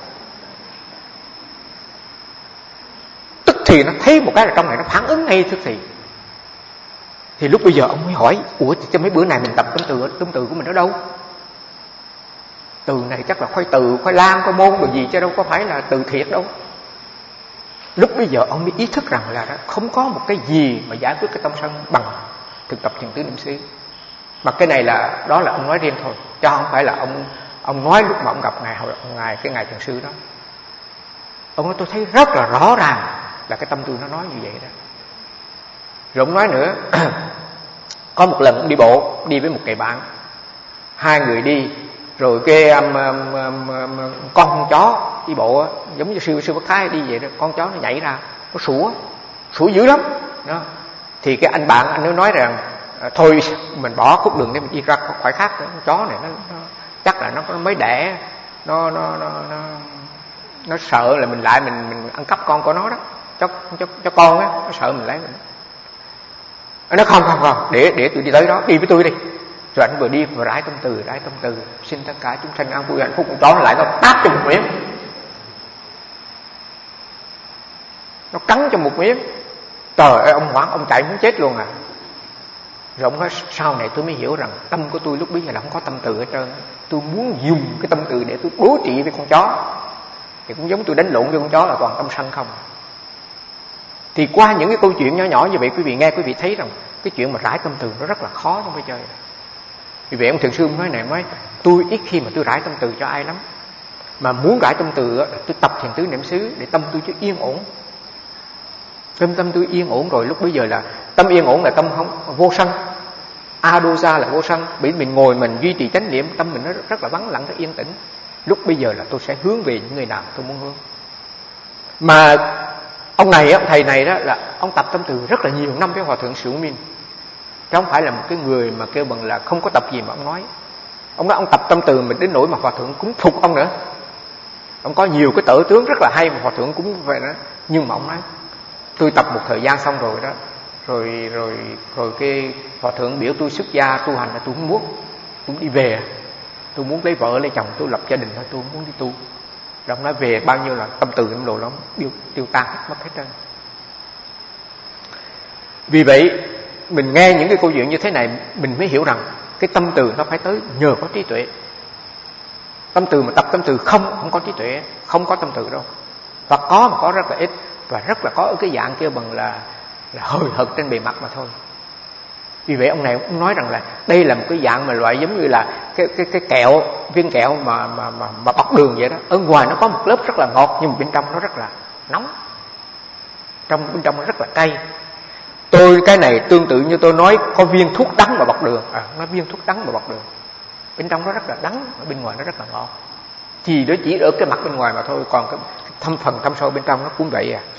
Tức thì nó thấy một cái là trong này nó phản ứng ngay tức thì. Thì lúc bây giờ ông mới hỏi, ủa cho mấy bữa này mình tập tâm từ tâm từ của mình ở đâu? Từ này chắc là khoai từ, khoai lang, khoai môn, đồ gì chứ đâu có phải là từ thiệt đâu. Lúc bây giờ ông mới ý thức rằng là đó, không có một cái gì mà giải quyết cái tâm sân bằng thực tập thiền tứ niệm xứ. Mà cái này là đó là ông nói riêng thôi, chứ không phải là ông ông nói lúc mà ông gặp ngài ngài cái ngài thiền sư đó. Ông nói tôi thấy rất là rõ ràng là cái tâm tư nó nói như vậy đó. Rồi ông nói nữa, có một lần ông đi bộ, đi với một người bạn, hai người đi, rồi cái um, um, um, um, con chó đi bộ giống như sư sư Bác Thái đi vậy đó, con chó nó nhảy ra, nó sủa, sủa dữ lắm đó. Thì cái anh bạn anh nó nói rằng thôi mình bỏ khúc đường để mình đi ra khỏi khác, con chó này nó, nó chắc là nó, nó mới đẻ, nó nó nó nó nó sợ là mình lại mình mình ăn cắp con của nó đó, cho cho cho con á, nó sợ mình lấy mình. Nó không không không, để để tôi đi tới đó, đi với tôi đi. Rồi anh vừa đi vừa rải tâm từ, rải tâm từ, xin tất cả chúng sanh an vui hạnh phúc. Con chó nó lại nó táp cho một miếng, nó cắn cho một miếng. Trời ơi, ông hoảng, ông chạy muốn chết luôn à. Rồi ông nói sau này tôi mới hiểu rằng tâm của tôi lúc bấy giờ là không có tâm từ hết trơn. Tôi muốn dùng cái tâm từ để tôi đối trị với con chó, thì cũng giống tôi đánh lộn với con chó là toàn tâm sân không. Thì qua những cái câu chuyện nhỏ nhỏ như vậy, quý vị nghe, quý vị thấy rằng cái chuyện mà rải tâm từ nó rất là khó trong cái chơi. Vì vậy ông thiền sư nói này, nói tôi ít khi mà tôi rải tâm từ cho ai lắm, mà muốn rải tâm từ là tôi tập thiền tứ niệm xứ để tâm tôi cho yên ổn. Tâm tâm tôi yên ổn rồi, lúc bây giờ là tâm yên ổn là tâm không vô sân, adosa là vô sân. Bởi mình ngồi mình duy trì chánh niệm, tâm mình nó rất, rất là vắng lặng, rất yên tĩnh. Lúc bây giờ là tôi sẽ hướng về những người nào tôi muốn hướng. Mà ông này, ông thầy này đó là ông tập tâm từ rất là nhiều năm với hòa thượng Sự Minh, chứ không phải là một cái người mà kêu bằng là không có tập gì mà ông nói. Ông nói ông tập tâm từ mình đến nỗi mà hòa thượng cũng phục ông nữa. Ông có nhiều cái tở tướng rất là hay mà hòa thượng cũng vậy đó. Nhưng mà ông nói tôi tập một thời gian xong rồi đó, rồi rồi rồi cái hòa thượng biểu tôi xuất gia tu hành là tôi không muốn, tôi đi về, tôi muốn lấy vợ lấy chồng, tôi lập gia đình thôi, tôi không muốn đi tu. Rồi ông nói về bao nhiêu là tâm từ trong đồ lắm tiêu, tiêu tan hết, mất hết trơn. Vì vậy mình nghe những cái câu chuyện như thế này, mình mới hiểu rằng cái tâm từ nó phải tới nhờ có trí tuệ. Tâm từ mà tập tâm từ không không có trí tuệ, không có tâm từ đâu, và có mà có rất là ít, và rất là có ở cái dạng kêu bằng là là hời hợt trên bề mặt mà thôi. Vì vậy ông này cũng nói rằng là đây là một cái dạng mà loại giống như là cái cái cái kẹo, viên kẹo mà mà mà, mà bọc đường vậy đó. Ở ngoài nó có một lớp rất là ngọt, nhưng mà bên trong nó rất là nóng, trong bên trong nó rất là cay. Tôi cái này tương tự như tôi nói có viên thuốc đắng mà bọc đường, à, nó viên thuốc đắng mà bọc đường, bên trong nó rất là đắng, ở bên ngoài nó rất là ngọt. Thì nó chỉ ở cái mặt bên ngoài mà thôi, còn cái thâm phần thâm sâu bên trong nó cũng vậy à.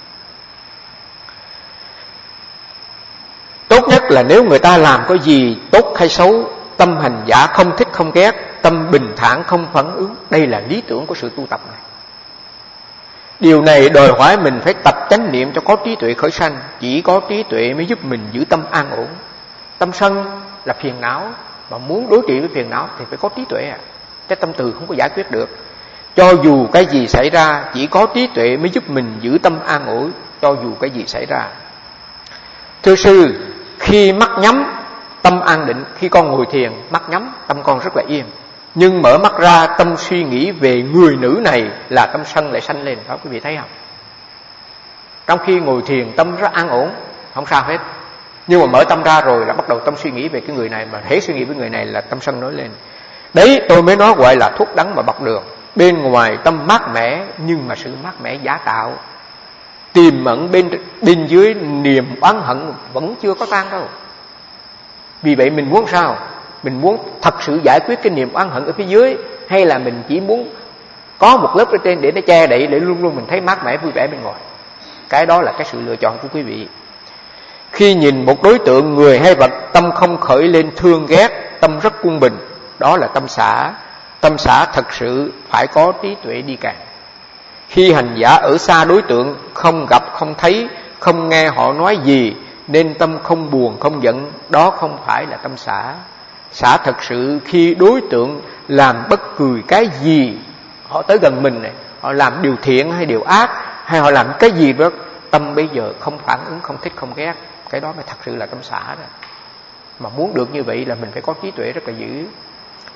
Tốt nhất là nếu người ta làm có gì tốt hay xấu, tâm hành giả không thích không ghét, tâm bình thản không phản ứng. Đây là lý tưởng của sự tu tập này. Điều này đòi hỏi mình phải tập chánh niệm cho có trí tuệ khởi sanh. Chỉ có trí tuệ mới giúp mình giữ tâm an ổn. Tâm sân là phiền não, mà muốn đối trị với phiền não thì phải có trí tuệ à. Cái tâm từ không có giải quyết được. Cho dù cái gì xảy ra, chỉ có trí tuệ mới giúp mình giữ tâm an ổn, cho dù cái gì xảy ra. Thưa sư, khi mắt nhắm tâm an định, khi con ngồi thiền mắt nhắm tâm con rất là yên, nhưng mở mắt ra tâm suy nghĩ về người nữ này là tâm sân lại sanh lên. Đó quý vị thấy không? Trong khi ngồi thiền tâm rất an ổn, không sao hết, nhưng mà mở tâm ra rồi là bắt đầu tâm suy nghĩ về cái người này, mà hễ suy nghĩ với người này là tâm sân nổi lên. Đấy tôi mới nói gọi là thuốc đắng mà bọc đường. Bên ngoài tâm mát mẻ, nhưng mà sự mát mẻ giả tạo, tiềm ẩn bên bên dưới niềm oán hận vẫn chưa có tan đâu. Vì vậy mình muốn sao? Mình muốn thật sự giải quyết cái niềm oán hận ở phía dưới, hay là mình chỉ muốn có một lớp ở trên để nó che đậy, để luôn luôn mình thấy mát mẻ vui vẻ bên ngoài? Cái đó là cái sự lựa chọn của quý vị. Khi nhìn một đối tượng người hay vật, tâm không khởi lên thương ghét, tâm rất quân bình, đó là tâm xả. Tâm xả thật sự phải có trí tuệ đi kèm. Khi hành giả ở xa đối tượng, không gặp, không thấy, không nghe họ nói gì, nên tâm không buồn, không giận, đó không phải là tâm xả. Xả thật sự khi đối tượng làm bất cứ cái gì, họ tới gần mình này, họ làm điều thiện hay điều ác, hay họ làm cái gì đó, tâm bây giờ không phản ứng, không thích, không ghét, cái đó mới thật sự là tâm xả đó. Mà muốn được như vậy là mình phải có trí tuệ rất là dữ.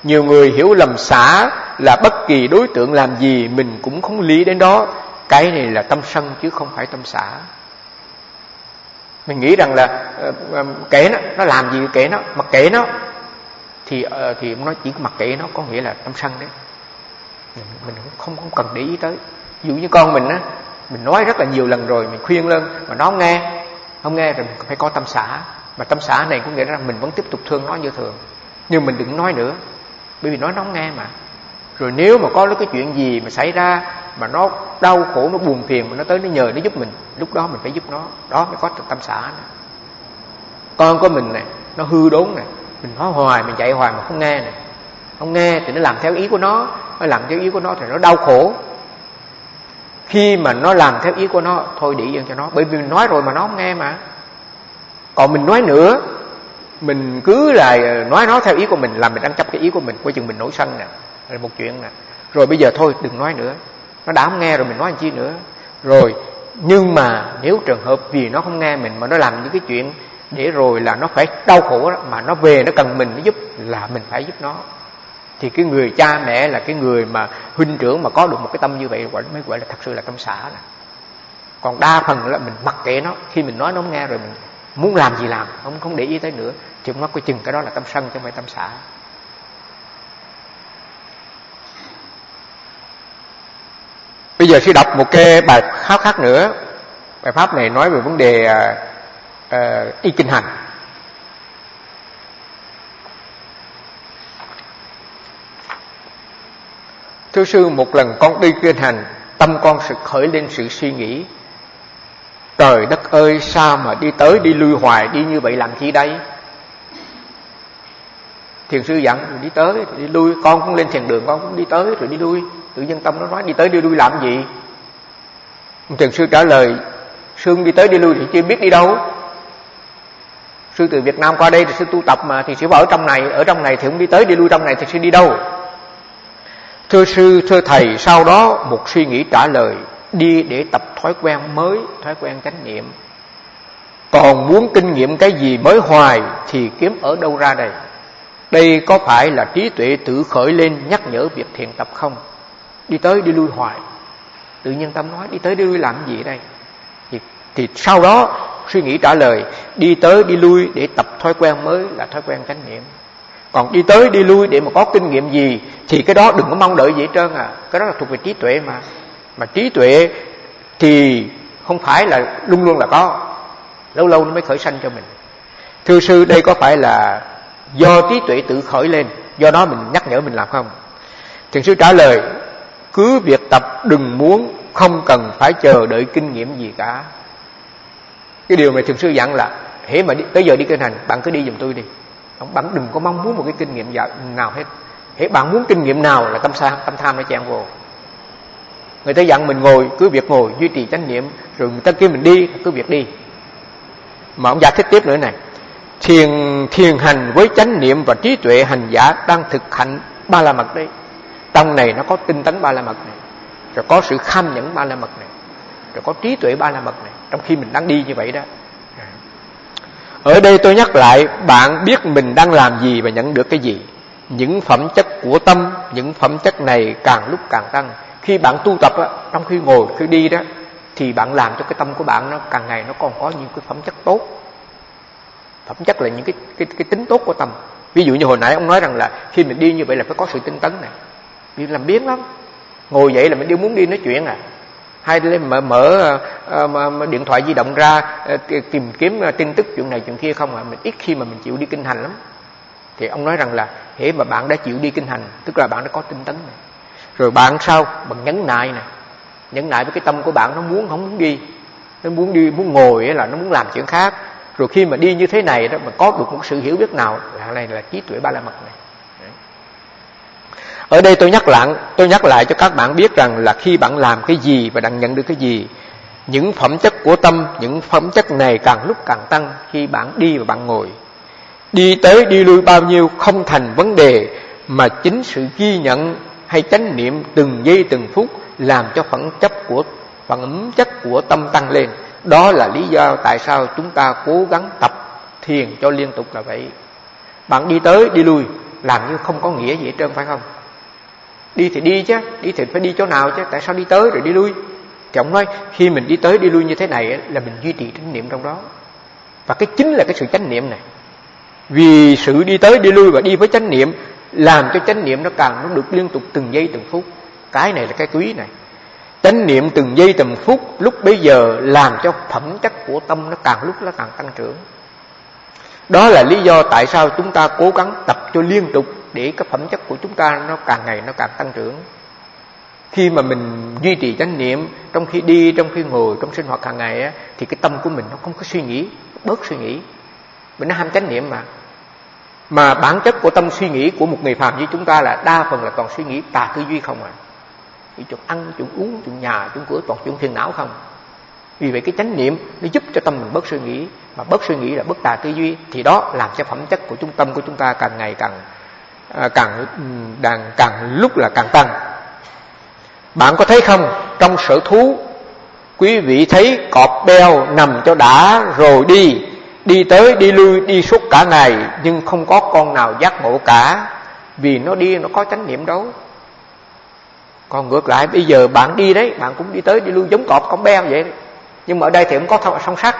Nhiều người hiểu lầm xả là bất kỳ đối tượng làm gì mình cũng không lý đến đó. Cái này là tâm sân chứ không phải tâm xả. Mình nghĩ rằng là uh, kệ nó, nó làm gì kệ nó, mặc kệ nó, thì uh, thì nó chỉ mặc kệ nó có nghĩa là tâm sân đấy. Mình, mình không không cần để ý tới. Ví dụ như con mình á, mình nói rất là nhiều lần rồi, mình khuyên lên mà nó không nghe, không nghe rồi mình phải có tâm xả. Mà tâm xả này có nghĩa là mình vẫn tiếp tục thương nó như thường, nhưng mình đừng nói nữa, bởi vì nói nó không nghe mà. Rồi nếu mà có cái chuyện gì mà xảy ra mà nó đau khổ, nó buồn phiền, mà nó tới nó nhờ nó giúp mình, lúc đó mình phải giúp nó, đó mới có tâm xả này. Con của mình này, nó hư đốn này, mình nói hoài, mình dạy hoài mà không nghe này, không nghe thì nó làm theo ý của nó, nó làm theo ý của nó thì nó đau khổ. Khi mà nó làm theo ý của nó, thôi để yên cho nó, bởi vì mình nói rồi mà nó không nghe mà. Còn mình nói nữa, mình cứ là nói nó theo ý của mình, làm mình ăn chấp cái ý của mình, coi chừng mình nổi sân nè, là một chuyện nè. Rồi bây giờ thôi đừng nói nữa, nó đã không nghe rồi mình nói làm chi nữa. Rồi nhưng mà nếu trường hợp vì nó không nghe mình mà nó làm những cái chuyện để rồi là nó phải đau khổ đó, mà nó về nó cần mình nó giúp, là mình phải giúp nó. Thì cái người cha mẹ là cái người mà huynh trưởng mà có được một cái tâm như vậy mới gọi là thật sự là tâm xả nè. Còn đa phần là mình mặc kệ nó, khi mình nói nó không nghe rồi mình muốn làm gì làm, không không để ý tới nữa, thì nó coi chừng cái đó là tâm sân chứ không phải tâm xả. Bây giờ sẽ đọc một cái bài pháp khác nữa. Bài pháp này nói về vấn đề uh, uh, đi kinh hành. Thưa sư, một lần con đi kinh hành, tâm con sự khởi lên sự suy nghĩ: trời đất ơi, sao mà đi tới đi lui hoài, đi như vậy làm chi đây? Thiền sư dặn đi tới đi lui, con cũng lên thiền đường con cũng đi tới rồi đi lui. Tự nhiên tâm nó nói đi tới đi lui làm gì? Thiền sư trả lời: sư đi tới đi lui thì chưa biết đi đâu. Sư từ Việt Nam qua đây thì sư tu tập mà, thì sư ở trong này, ở trong này thì không đi tới đi lui trong này thì sư đi đâu? Thưa sư, thưa thầy, sau đó một suy nghĩ trả lời: đi để tập thói quen mới, thói quen chánh niệm. Còn muốn kinh nghiệm cái gì mới hoài thì kiếm ở đâu ra đây? Đây có phải là trí tuệ tự khởi lên nhắc nhở việc thiền tập không? Đi tới đi lui hoài. Tự nhiên tâm nói đi tới đi lui làm gì đây? Thì, thì sau đó suy nghĩ trả lời: đi tới đi lui để tập thói quen mới là thói quen chánh niệm. Còn đi tới đi lui để mà có kinh nghiệm gì thì cái đó đừng có mong đợi gì hết trơn à. Cái đó là thuộc về trí tuệ mà. Mà trí tuệ thì không phải là luôn luôn là có, lâu lâu nó mới khởi sanh cho mình. Thưa sư, đây có phải là do trí tuệ tự khởi lên, do đó mình nhắc nhở mình làm không? Thiền sư trả lời: cứ việc tập đừng muốn, không cần phải chờ đợi kinh nghiệm gì cả. Cái điều mà thiền sư dặn là hễ mà đi, tới giờ đi kinh hành, bạn cứ đi giùm tôi đi. Bạn đừng có mong muốn một cái kinh nghiệm nào hết. Hễ bạn muốn kinh nghiệm nào là tâm tham, tâm tham nó chen vô. Người ta dặn mình ngồi, cứ việc ngồi, duy trì chánh niệm. Rồi người ta kêu mình đi, cứ việc đi. Mà ông giải thích tiếp nữa này: thiền thiền hành với chánh niệm và trí tuệ hành giả đang thực hành ba la mật đấy. Trong này nó có tinh tấn ba la mật này, rồi có sự kham nhẫn ba la mật này, rồi có trí tuệ ba la mật này, trong khi mình đang đi như vậy đó. Ở đây tôi nhắc lại, bạn biết mình đang làm gì và nhận được cái gì. Những phẩm chất của tâm, những phẩm chất này càng lúc càng tăng. Khi bạn tu tập á, trong khi ngồi, khi đi đó, thì bạn làm cho cái tâm của bạn nó càng ngày nó còn có những cái phẩm chất tốt. Phẩm chất là những cái, cái, cái tính tốt của tâm. Ví dụ như hồi nãy ông nói rằng là khi mình đi như vậy là phải có sự tinh tấn này. Vì làm biến lắm. Ngồi vậy là mình đều muốn đi nói chuyện à. Hay lên mở, mở uh, điện thoại di động ra uh, tìm kiếm uh, tin tức chuyện này chuyện kia không à. Mình ít khi mà mình chịu đi kinh hành lắm. Thì ông nói rằng là hễ mà bạn đã chịu đi kinh hành, tức là bạn đã có tinh tấn này. Rồi bạn sao? Bằng nhẫn nại này. Nhẫn nại với cái tâm của bạn nó muốn không muốn đi. Nó muốn đi, muốn ngồi là nó muốn làm chuyện khác. Rồi khi mà đi như thế này đó, mà có được một sự hiểu biết nào, là này là trí tuệ ba la mật này. Ở đây tôi nhắc lại, tôi nhắc lại cho các bạn biết rằng là khi bạn làm cái gì và đang nhận được cái gì, những phẩm chất của tâm, những phẩm chất này càng lúc càng tăng khi bạn đi và bạn ngồi. Đi tới đi lui bao nhiêu không thành vấn đề, mà chính sự ghi nhận hay chánh niệm từng giây từng phút làm cho phẩm chất của phẩm chất của tâm tăng lên. Đó là lý do tại sao chúng ta cố gắng tập thiền cho liên tục là vậy. Bạn đi tới đi lui, làm như không có nghĩa gì hết trơn, phải không? Đi thì đi chứ, đi thì phải đi chỗ nào chứ, tại sao đi tới rồi đi lui? Thì ông nói khi mình đi tới đi lui như thế này là mình duy trì chánh niệm trong đó. Và cái chính là cái sự chánh niệm này. Vì sự đi tới đi lui và đi với chánh niệm làm cho chánh niệm nó càng nó được liên tục từng giây từng phút. Cái này là cái quý này. Chánh niệm từng giây từng phút lúc bấy giờ làm cho phẩm chất của tâm nó càng lúc nó càng tăng trưởng. Đó là lý do tại sao chúng ta cố gắng tập cho liên tục để cái phẩm chất của chúng ta nó càng ngày nó càng tăng trưởng. Khi mà mình duy trì chánh niệm trong khi đi, trong khi ngồi, trong sinh hoạt hàng ngày á, thì cái tâm của mình nó không có suy nghĩ, bớt suy nghĩ. Mình nó ham chánh niệm mà. Mà bản chất của tâm suy nghĩ của một người phàm như chúng ta là đa phần là toàn suy nghĩ tà tư duy không à. Chỉ chuyện ăn, chuyện uống, chuyện nhà, chuyện cửa, toàn chuyện phiền não không. Vì vậy cái chánh niệm nó giúp cho tâm mình bớt suy nghĩ. Mà bớt suy nghĩ là bớt tà tư duy. Thì đó làm cho phẩm chất của trung tâm của chúng ta càng ngày càng càng, càng, càng lúc là càng tăng. Bạn có thấy không, trong sở thú quý vị thấy cọp beo nằm cho đã rồi đi, đi tới đi lui đi suốt cả ngày, nhưng không có con nào giác ngộ cả. Vì nó đi nó có chánh niệm đâu. Còn ngược lại bây giờ bạn đi đấy, bạn cũng đi tới đi lui giống cọp con beo vậy. Nhưng mà ở đây thì không có song sắt.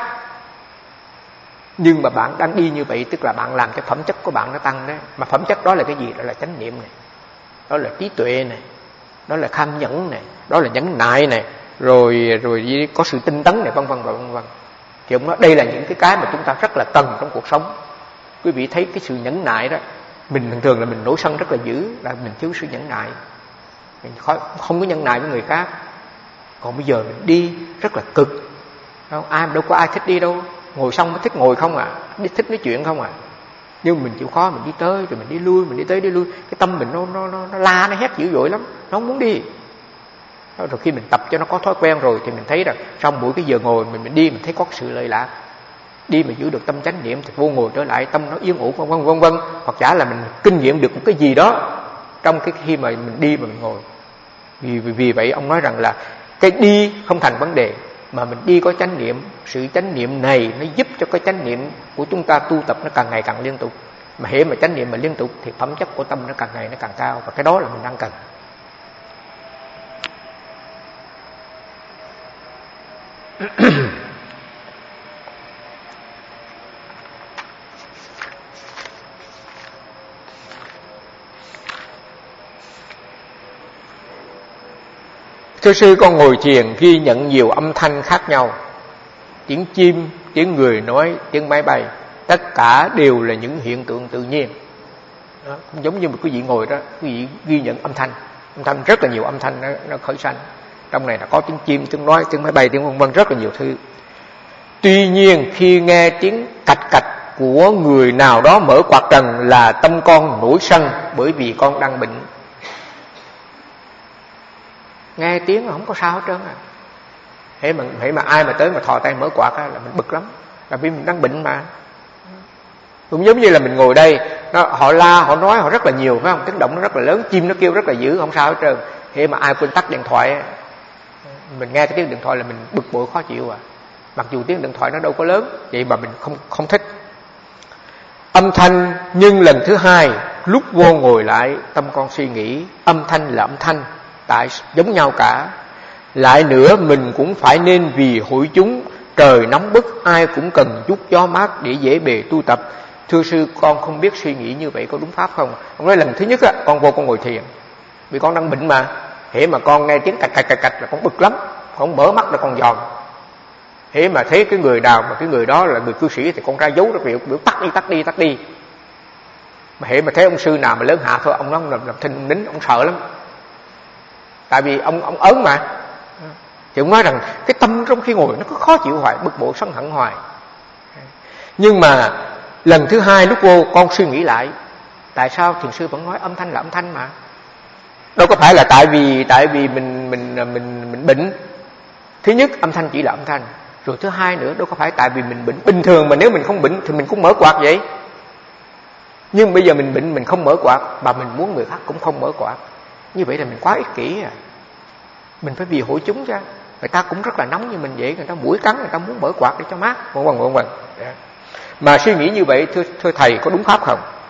Nhưng mà bạn đang đi như vậy tức là bạn làm cho phẩm chất của bạn nó tăng đấy. Mà phẩm chất đó là cái gì? Đó là chánh niệm này, đó là trí tuệ này, đó là kham nhẫn này, đó là nhẫn nại này, rồi rồi có sự tinh tấn này, vân vân và vân vân. Thì ông nói đây là những cái cái mà chúng ta rất là cần trong cuộc sống. Quý vị thấy cái sự nhẫn nại đó, mình thường thường là mình nổi sân rất là dữ, là mình thiếu sự nhẫn nại, mình không có nhẫn nại với người khác. Còn bây giờ mình đi rất là cực, đâu ai đâu có ai thích đi đâu, ngồi xong mới thích ngồi không à, thích nói chuyện không à. Nhưng mình chịu khó mình đi tới rồi mình đi lui, mình đi tới đi lui, cái tâm mình nó nó nó, nó la nó hét dữ dội lắm, nó không muốn đi. Rồi khi mình tập cho nó có thói quen rồi thì mình thấy rằng sau mỗi cái giờ ngồi mình mình đi mình thấy có sự lợi lạc. Đi mà giữ được tâm chánh niệm thì vô ngồi trở lại tâm nó yên ổn vân vân vân vân. Hoặc giả là mình kinh nghiệm được một cái gì đó trong cái khi mà mình đi mà mình ngồi. Vì vì, vì vậy ông nói rằng là cái đi không thành vấn đề, mà mình đi có chánh niệm. Sự chánh niệm này nó giúp cho cái chánh niệm của chúng ta tu tập nó càng ngày càng liên tục. Mà hễ mà chánh niệm mà liên tục thì phẩm chất của tâm nó càng ngày nó càng cao. Và cái đó là mình đang cần. Thưa sư, con ngồi thiền ghi nhận nhiều âm thanh khác nhau. Tiếng chim, tiếng người nói, tiếng máy bay. Tất cả đều là những hiện tượng tự nhiên. Đó, không giống như một quý vị ngồi đó, quý vị ghi nhận âm thanh. Âm thanh rất là nhiều âm thanh nó, nó khởi sanh. Trong này là có tiếng chim, tiếng nói, tiếng máy bay, tiếng vân vân, rất là nhiều thứ. Tuy nhiên khi nghe tiếng cạch cạch của người nào đó mở quạt trần là tâm con nổi sân, bởi vì con đang bệnh. Nghe tiếng mà không có sao hết trơn à. Hễ mà, hễ mà ai mà tới mà thò tay mở quạt á, là mình bực lắm. Là vì mình đang bệnh mà. Cũng giống như là mình ngồi đây, nó, họ la, họ nói họ rất là nhiều, phải không? Tiếng động nó rất là lớn, chim nó kêu rất là dữ, không sao hết trơn. Hễ mà ai quên tắt điện thoại, mình nghe tiếng điện thoại là mình bực bội khó chịu à. Mặc dù tiếng điện thoại nó đâu có lớn, vậy mà mình không không thích. Âm thanh, nhưng lần thứ hai lúc vô ngồi lại tâm con suy nghĩ âm thanh là âm thanh, tại giống nhau cả. Lại nữa mình cũng phải nên vì hội chúng, trời nóng bức ai cũng cần chút gió mát để dễ bề tu tập. Thưa sư, con không biết suy nghĩ như vậy có đúng pháp không? Ông nói lần thứ nhất á, con vô con ngồi thiền vì con đang bệnh mà. Hễ mà con nghe tiếng cạch cạch cạch cạch là con bực lắm, con mở mắt là con giòn. Hễ mà thấy cái người nào mà cái người đó là người cư sĩ thì con ra dấu rất biểu, biểu tắt đi tắt đi tắt đi. Mà hễ mà thấy ông sư nào mà lớn hạ thôi, ông nó làm, làm thinh ông nín, ông sợ lắm. Tại vì ông ông ớn mà. Thì ông nói rằng cái tâm trong khi ngồi nó cứ khó chịu hoài, bực bội sân hận hoài. Nhưng mà lần thứ hai lúc vô con suy nghĩ lại, tại sao thiền sư vẫn nói âm thanh là âm thanh mà? Đâu có phải là tại vì tại vì mình mình mình mình bệnh. Thứ nhất âm thanh chỉ là âm thanh, rồi thứ hai nữa đâu có phải tại vì mình bệnh. Bình thường mà nếu mình không bệnh thì mình cũng mở quạt vậy. Nhưng bây giờ mình bệnh mình không mở quạt, mà mình muốn người khác cũng không mở quạt. Như vậy là mình quá ích kỷ à. Mình phải vì hội chúng chứ. Người ta cũng rất là nóng như mình vậy, người ta mũi cắn người ta muốn mở quạt để cho mát, vân vân vân vân. Mà suy nghĩ như vậy thưa thưa thầy có đúng pháp không?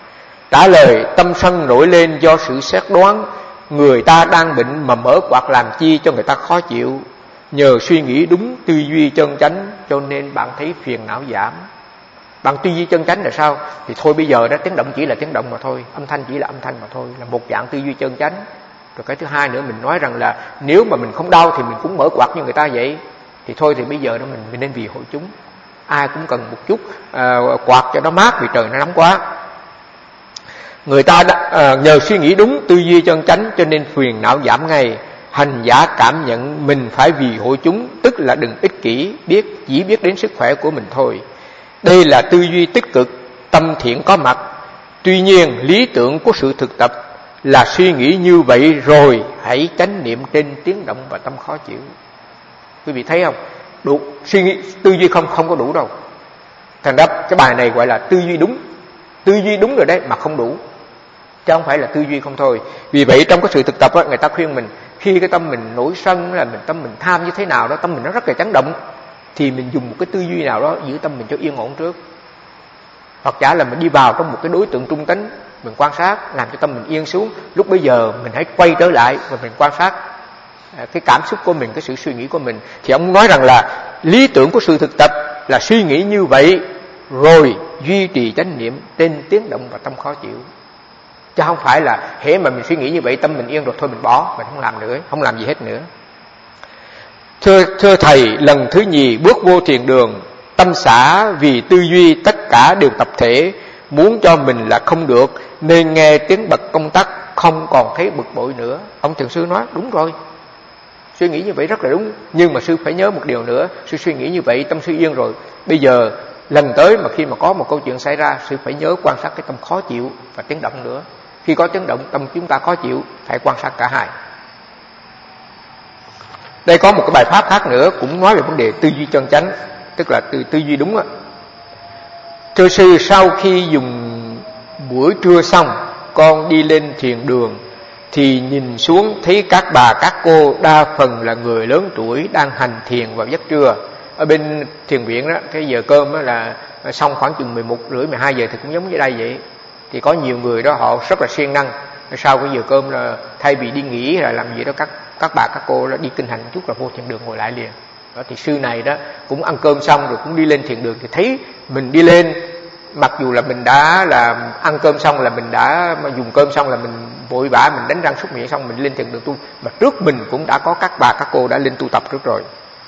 Trả lời: tâm sân nổi lên do sự xét đoán. Người ta đang bệnh mà mở quạt làm chi cho người ta khó chịu. Nhờ suy nghĩ đúng, tư duy chân chánh, cho nên bạn thấy phiền não giảm. Bạn tư duy chân chánh là sao? Thì thôi bây giờ đó, tiếng động chỉ là tiếng động mà thôi, âm thanh chỉ là âm thanh mà thôi, là một dạng tư duy chân chánh. Rồi cái thứ hai nữa, mình nói rằng là nếu mà mình không đau thì mình cũng mở quạt như người ta vậy. Thì thôi thì bây giờ đó mình, mình nên vì hội chúng. Ai cũng cần một chút uh, quạt cho nó mát vì trời nó nóng quá. Người ta đã, uh, nhờ suy nghĩ đúng, tư duy chân chánh, cho nên phiền não giảm ngay. Hành giả cảm nhận mình phải vì hội chúng, tức là đừng ích kỷ, biết chỉ biết đến sức khỏe của mình thôi. Đây là tư duy tích cực, tâm thiện có mặt. Tuy nhiên lý tưởng của sự thực tập là suy nghĩ như vậy rồi hãy chánh niệm trên tiếng động và tâm khó chịu. Quý vị thấy không? Đủ, suy nghĩ tư duy không không có đủ đâu. Thành ra cái bài này gọi là tư duy đúng. Tư duy đúng rồi đấy mà không đủ, chứ không phải là tư duy không thôi. Vì vậy trong cái sự thực tập đó, người ta khuyên mình khi cái tâm mình nổi sân, là mình tâm mình tham như thế nào đó, tâm mình nó rất là chấn động, thì mình dùng một cái tư duy nào đó giữ tâm mình cho yên ổn trước. Hoặc giả là mình đi vào trong một cái đối tượng trung tính, mình quan sát làm cho tâm mình yên xuống. Lúc bây giờ mình hãy quay trở lại và mình quan sát cái cảm xúc của mình, cái sự suy nghĩ của mình. Thì ông nói rằng là lý tưởng của sự thực tập là suy nghĩ như vậy rồi duy trì chánh niệm trên tiếng động và tâm khó chịu. Chứ không phải là hễ mà mình suy nghĩ như vậy tâm mình yên rồi thôi mình bỏ, mình không làm nữa, không làm gì hết nữa. Thưa, thưa thầy, lần thứ nhì bước vô thiền đường, tâm xã vì tư duy tất cả đều tập thể, muốn cho mình là không được, nên nghe tiếng bật công tắc không còn thấy bực bội nữa. Ông thiền sư nói đúng rồi, suy nghĩ như vậy rất là đúng. Nhưng mà sư phải nhớ một điều nữa, sư suy nghĩ như vậy tâm sư yên rồi, bây giờ lần tới mà khi mà có một câu chuyện xảy ra, sư phải nhớ quan sát cái tâm khó chịu và tiếng động nữa. Khi có tiếng động tâm chúng ta khó chịu, phải quan sát cả hai. Đây có một cái bài pháp khác nữa cũng nói về vấn đề tư duy chân chánh, tức là tư, tư duy đúng á. Thưa sư, sau khi dùng buổi trưa xong, con đi lên thiền đường thì nhìn xuống thấy các bà các cô đa phần là người lớn tuổi đang hành thiền vào giấc trưa. Ở bên thiền viện đó, cái giờ cơm đó là xong khoảng chừng mười một rưỡi mười hai giờ thì cũng giống như đây vậy. Thì có nhiều người đó họ rất là siêng năng, sau cái giờ cơm là thay vì đi nghỉ là làm gì đó, các các bà các cô đó đi kinh hành chút là vô thiền đường ngồi lại liền. Đó thì sư này đó cũng ăn cơm xong rồi cũng đi lên thiền đường, thì thấy mình đi lên, mặc dù là mình đã là ăn cơm xong là mình đã mà dùng cơm xong là mình vội vã mình đánh răng súc miệng xong mình lên thiền đường tu, mà trước mình cũng đã có các bà các cô đã lên tu tập trước rồi.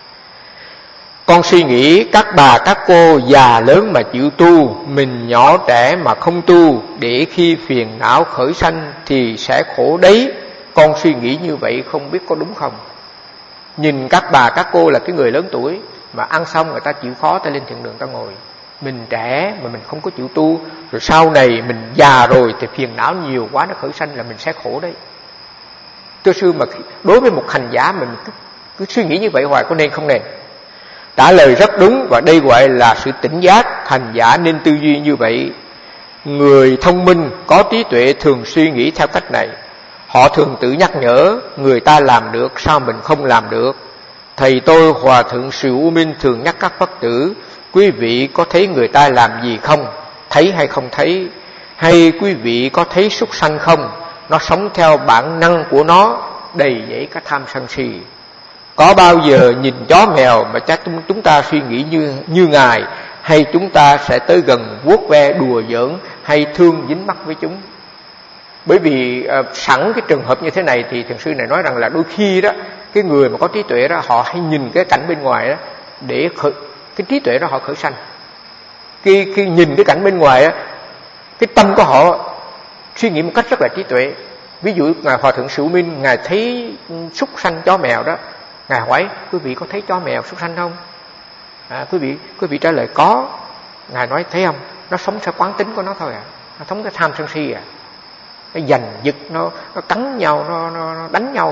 Con suy nghĩ các bà các cô già lớn mà chịu tu, mình nhỏ trẻ mà không tu, để khi phiền não khởi sanh thì sẽ khổ đấy. Con suy nghĩ như vậy không biết có đúng không? Nhìn các bà các cô là cái người lớn tuổi mà ăn xong người ta chịu khó ta lên thiền đường ta ngồi. Mình trẻ mà mình không có chịu tu, rồi sau này mình già rồi thì phiền não nhiều quá nó khởi sanh là mình sẽ khổ đấy. Thưa sư, mà đối với một hành giả mình cứ, cứ suy nghĩ như vậy hoài có nên không nên? Trả lời rất đúng, và đây gọi là sự tỉnh giác. Hành giả nên tư duy như vậy. Người thông minh có trí tuệ thường suy nghĩ theo cách này. Họ thường tự nhắc nhở người ta làm được, sao mình không làm được. Thầy tôi Hòa thượng Sìu U Minh thường nhắc các Phật tử: quý vị có thấy người ta làm gì không? Thấy hay không thấy? Hay quý vị có thấy súc sanh không? Nó sống theo bản năng của nó, đầy dẫy các tham sân si. Có bao giờ nhìn chó mèo mà chắc chúng ta suy nghĩ như, như Ngài, hay chúng ta sẽ tới gần vuốt ve đùa giỡn hay thương dính mắt với chúng? Bởi vì uh, sẵn cái trường hợp như thế này thì thiền sư này nói rằng là đôi khi đó cái người mà có trí tuệ đó họ hay nhìn cái cảnh bên ngoài đó để khởi, cái trí tuệ đó họ khởi sanh. Khi, khi nhìn cái cảnh bên ngoài đó, cái tâm của họ suy nghĩ một cách rất là trí tuệ. Ví dụ Ngài Hòa thượng Sửu Minh, Ngài thấy súc sanh chó mèo đó, Ngài hỏi quý vị có thấy chó mèo súc sanh không? À, quý vị quý vị trả lời có. Ngài nói thấy không, nó sống theo quán tính của nó thôi à, nó sống cái tham sân si à, nó giành giật, nó nó cắn nhau, nó nó, nó đánh nhau,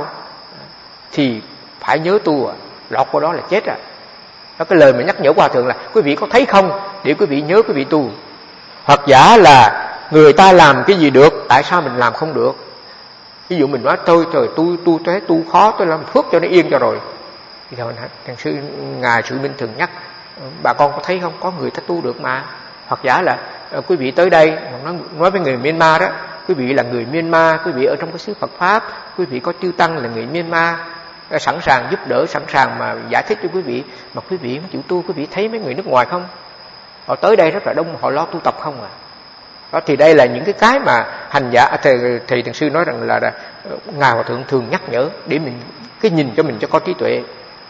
thì phải nhớ tu à, lọt qua đó là chết à. Đó, cái lời mà nhắc nhở Hòa thượng là quý vị có thấy không, để quý vị nhớ quý vị tu. Hoặc giả là người ta làm cái gì được, tại sao mình làm không được? Ví dụ mình nói tôi trời tu tu thế tu khó, tôi làm phước cho nó yên cho rồi. Thì thôi thằng sư Ngài Sự Minh thường nhắc bà con có thấy không, có người ta tu được mà. Hoặc giả là quý vị tới đây, nói, nói với người Myanmar đó, quý vị là người Myanmar, quý vị ở trong cái xứ Phật Pháp, quý vị có chư tăng là người Myanmar, sẵn sàng giúp đỡ, sẵn sàng mà giải thích cho quý vị, mà quý vị không chịu tu, quý vị thấy mấy người nước ngoài không? Họ tới đây rất là đông, họ lo tu tập không à. Đó, thì đây là những cái cái mà hành giả thầy, thầy thiền sư nói rằng là, là Ngài Hòa Thượng thường nhắc nhở để mình cái nhìn cho mình cho có trí tuệ.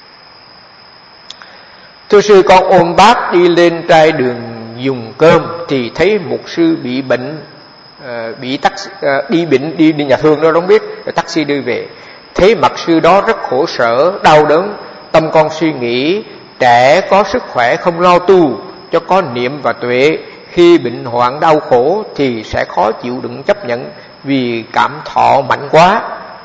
Thưa sư, con ôm bát đi lên trai đường dùng cơm thì thấy một sư bị bệnh, uh, bị taxi, uh, đi bệnh đi đi nhà thương đó không biết, rồi taxi đưa về. Thấy mặt sư đó rất khổ sở, đau đớn. Tâm con suy nghĩ trẻ có sức khỏe không lo tu cho có niệm và tuệ, khi bệnh hoạn đau khổ thì sẽ khó chịu đựng chấp nhận vì cảm thọ mạnh quá.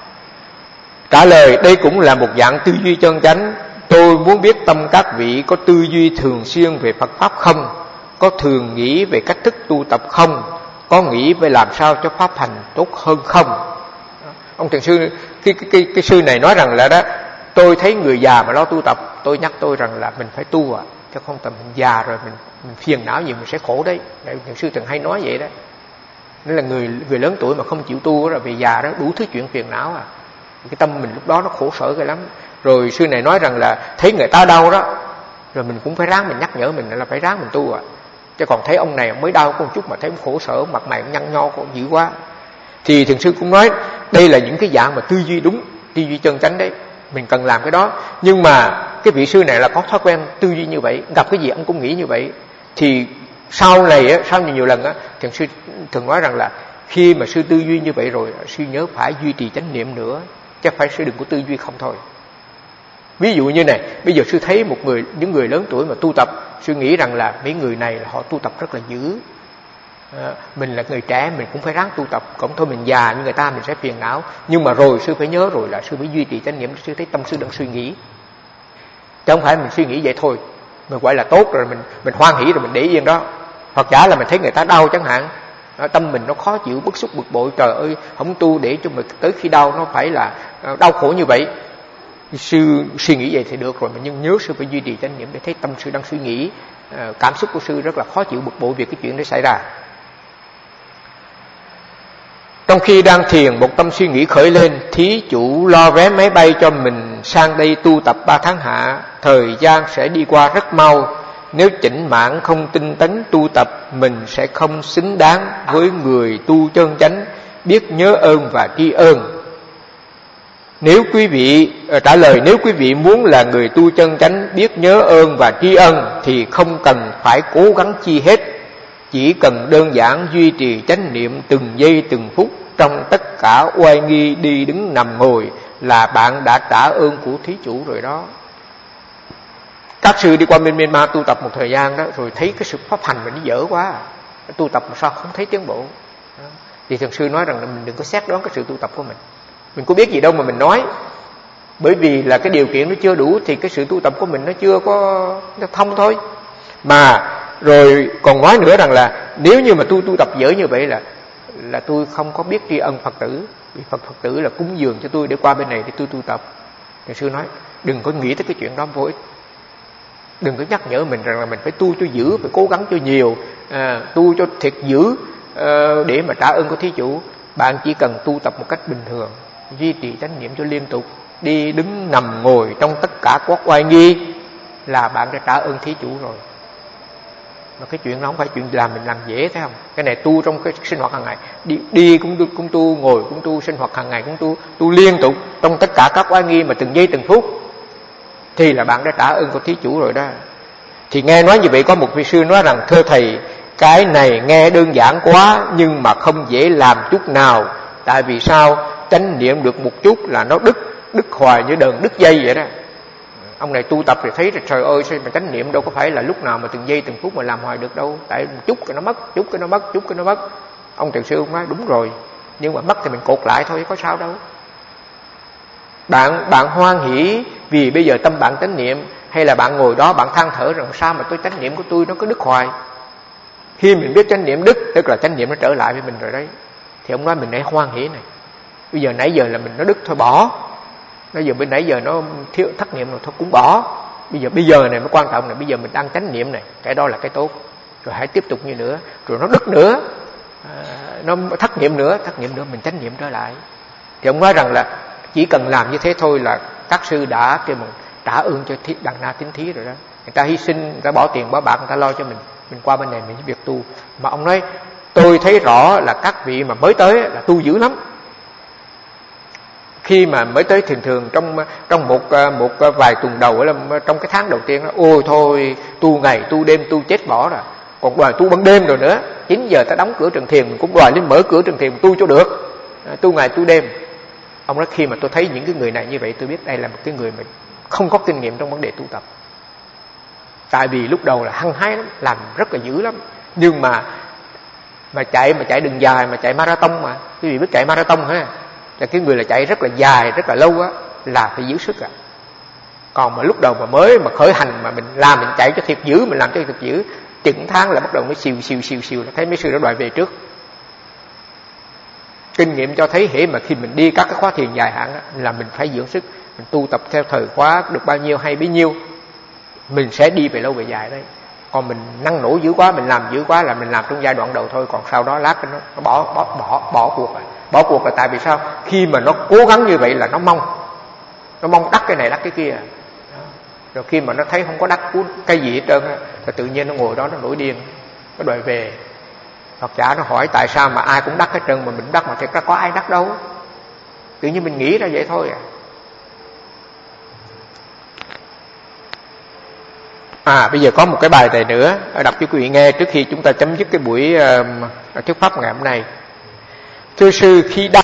Trả lời đây cũng là một dạng tư duy chân chánh. Tôi muốn biết tâm các vị có tư duy thường xuyên về Phật Pháp không? Có thường nghĩ về cách thức tu tập không? Có nghĩ về làm sao cho Pháp hành tốt hơn không? Ông thiền sư, cái, cái, cái, cái sư này nói rằng là đó, tôi thấy người già mà lo tu tập, tôi nhắc tôi rằng là mình phải tu à, chứ không tầm mình già rồi mình, mình phiền não nhiều mình sẽ khổ đấy. Đại thiền sư từng hay nói vậy đó. Nên là người người lớn tuổi mà không chịu tu rồi về già đó đủ thứ chuyện phiền não à. Cái tâm mình lúc đó nó khổ sở ghê lắm. Rồi sư này nói rằng là thấy người ta đau đó, rồi mình cũng phải ráng mình nhắc nhở mình là phải ráng mình tu à. Chứ còn thấy ông này ông mới đau có một chút mà thấy ông khổ sở, mặt mày ông nhăn nho cũng dữ quá. Thì thiền sư cũng nói đây là những cái dạng mà tư duy đúng, tư duy chân chánh đấy, mình cần làm cái đó. Nhưng mà cái vị sư này là có thói quen tư duy như vậy, gặp cái gì ông cũng nghĩ như vậy. Thì sau này á, sau nhiều nhiều lần á, thiền sư thường nói rằng là khi mà sư tư duy như vậy rồi, sư nhớ phải duy trì chánh niệm nữa, chứ phải sư đừng có tư duy không thôi. Ví dụ như này, bây giờ sư thấy một người, những người lớn tuổi mà tu tập, sư nghĩ rằng là mấy người này là họ tu tập rất là dữ. À, mình là người trẻ mình cũng phải ráng tu tập, còn thôi mình già như người ta mình sẽ phiền não. Nhưng mà rồi sư phải nhớ rồi là sư phải duy trì chánh niệm, sư thấy tâm sư đang suy nghĩ, chứ không phải mình suy nghĩ vậy thôi mình gọi là tốt rồi mình mình hoan hỉ rồi mình để yên đó. Hoặc giả là mình thấy người ta đau chẳng hạn, tâm mình nó khó chịu, bức xúc, bực bội, trời ơi không tu để cho mình tới khi đau nó phải là đau khổ như vậy. Sư suy nghĩ vậy thì được rồi, nhưng nhớ sư phải duy trì chánh niệm để thấy tâm sư đang suy nghĩ, cảm xúc của sư rất là khó chịu, bực bội vì cái chuyện đó xảy ra. Trong khi đang thiền, một tâm suy nghĩ khởi lên, thí chủ lo vé máy bay cho mình sang đây tu tập ba tháng hạ, thời gian sẽ đi qua rất mau. Nếu chỉnh mãn không tinh tấn tu tập, mình sẽ không xứng đáng với người tu chân chánh, biết nhớ ơn và tri ân. Nếu quý vị trả lời nếu quý vị muốn là người tu chân chánh, biết nhớ ơn và tri ân thì không cần phải cố gắng chi hết, chỉ cần đơn giản duy trì chánh niệm từng giây từng phút trong tất cả oai nghi đi đứng nằm ngồi là bạn đã trả ơn của thí chủ rồi đó. Các sư đi qua bên Myanmar tu tập một thời gian đó, rồi thấy cái sự pháp hành mình nó dở quá, tu tập mà sao không thấy tiến bộ. Thì thiền sư nói rằng là mình đừng có xét đoán cái sự tu tập của mình, mình có biết gì đâu mà mình nói. Bởi vì là cái điều kiện nó chưa đủ thì cái sự tu tập của mình nó chưa có nó thông thôi. Mà rồi còn nói nữa rằng là nếu như mà tôi tu tập dở như vậy là là tôi không có biết tri ân Phật tử, vì Phật Phật tử là cúng dường cho tôi để qua bên này để tôi tu tập. Thiền sư nói đừng có nghĩ tới cái chuyện đó vô ích, đừng có nhắc nhở mình rằng là mình phải tu cho dữ, phải cố gắng cho nhiều, à, tu cho thiệt dữ à, để mà trả ơn của thí chủ. Bạn chỉ cần tu tập một cách bình thường, duy trì chánh niệm cho liên tục, đi đứng nằm ngồi trong tất cả các oai nghi là bạn đã trả ơn thí chủ rồi. Mà cái chuyện đó không phải chuyện làm mình làm dễ, thấy không? Cái này tu trong cái sinh hoạt hàng ngày, đi đi cũng tu, cũng tu, ngồi cũng tu, sinh hoạt hàng ngày cũng tu, tu liên tục trong tất cả các oai nghi mà từng giây từng phút thì là bạn đã trả ơn của thí chủ rồi đó. Thì nghe nói như vậy có một vị sư nói rằng thưa thầy, cái này nghe đơn giản quá nhưng mà không dễ làm chút nào. Tại vì sao? Chánh niệm được một chút là nó đứt đứt hoài như đờn đứt dây vậy đó. Ông này tu tập thì thấy trời ơi sao mà chánh niệm đâu có phải là lúc nào mà từng giây từng phút mà làm hoài được đâu. Tại một chút cái nó mất, chút cái nó mất, chút cái nó mất. Ông thiền sư ông nói đúng rồi, nhưng mà mất thì mình cột lại thôi, có sao đâu. Bạn bạn hoan hỉ vì bây giờ tâm bạn chánh niệm, hay là bạn ngồi đó bạn than thở rằng sao mà tôi chánh niệm của tôi nó cứ đứt hoài. Khi mình biết chánh niệm đứt, tức là chánh niệm nó trở lại với mình rồi đấy, thì ông nói mình hãy hoan hỉ này. Bây giờ nãy giờ là mình nó đứt thôi bỏ. Bây giờ bên nãy giờ nó thiếu thất niệm rồi thôi cũng bỏ. Bây giờ bây giờ này mới quan trọng này, bây giờ mình đang chánh niệm này, cái đó là cái tốt. rồi hãy tiếp tục như nữa, rồi nó đứt nữa, à, nó thất niệm nữa, thất niệm nữa mình chánh niệm trở lại. Thì ông nói rằng là chỉ cần làm như thế thôi là các sư đã kêu mình trả ơn cho Đằng Na Tín Thí rồi đó. Người ta hy sinh, người ta bỏ tiền bỏ bạc, người ta lo cho mình, mình qua bên này mình việc tu. Mà ông nói tôi thấy rõ là các vị mà mới tới là tu dữ lắm. Khi mà mới tới thường thường trong trong một một vài tuần đầu, là trong cái tháng đầu tiên, ôi thôi tu ngày tu đêm tu chết bỏ rồi, còn đòi tu ban đêm rồi nữa. Chín giờ ta đóng cửa Trần Thiền mình cũng đòi lên mở cửa Trần Thiền mình tu cho được, tu ngày tu đêm. Ông nói khi mà tôi thấy những cái người này như vậy, tôi biết đây là một cái người mà không có kinh nghiệm trong vấn đề tu tập. Tại vì lúc đầu là hăng hái lắm, làm rất là dữ lắm, nhưng mà mà chạy mà chạy đường dài, mà chạy marathon, mà quý vị biết chạy marathon ha, là cái người là chạy rất là dài rất là lâu á, là phải giữ sức à. Còn mà lúc đầu mà mới mà khởi hành mà mình làm, mình chạy cho thiệt dữ, mình làm cho thiệt dữ, chừng tháng là bắt đầu nó siêu siêu siêu siêu là thấy mấy sư đã đòi về trước. Kinh nghiệm cho thấy hễ mà khi mình đi các cái khóa thiền dài hạn á, là mình phải dưỡng sức, mình tu tập theo thời khóa được bao nhiêu hay bấy nhiêu, mình sẽ đi về lâu về dài đấy. Còn mình năng nổ dữ quá, mình làm dữ quá là mình làm trong giai đoạn đầu thôi, còn sau đó lát nó, nó bỏ bỏ bỏ bỏ cuộc rồi. Bỏ cuộc là tại vì sao? Khi mà nó cố gắng như vậy là nó mong nó mong đắc cái này đắc cái kia. Rồi khi mà nó thấy không có đắc cái gì hết trơn thì tự nhiên nó ngồi đó nó nổi điên, nó đòi về. Hoặc giả nó hỏi tại sao mà ai cũng đắc hết trơn mà mình đắc, mà thiệt ra có ai đắc đâu, tự nhiên mình nghĩ ra vậy thôi à. À bây giờ có một cái bài này nữa đọc cho quý vị nghe trước khi chúng ta chấm dứt cái buổi uh, thuyết pháp ngày hôm nay. Thưa sư, khi đắc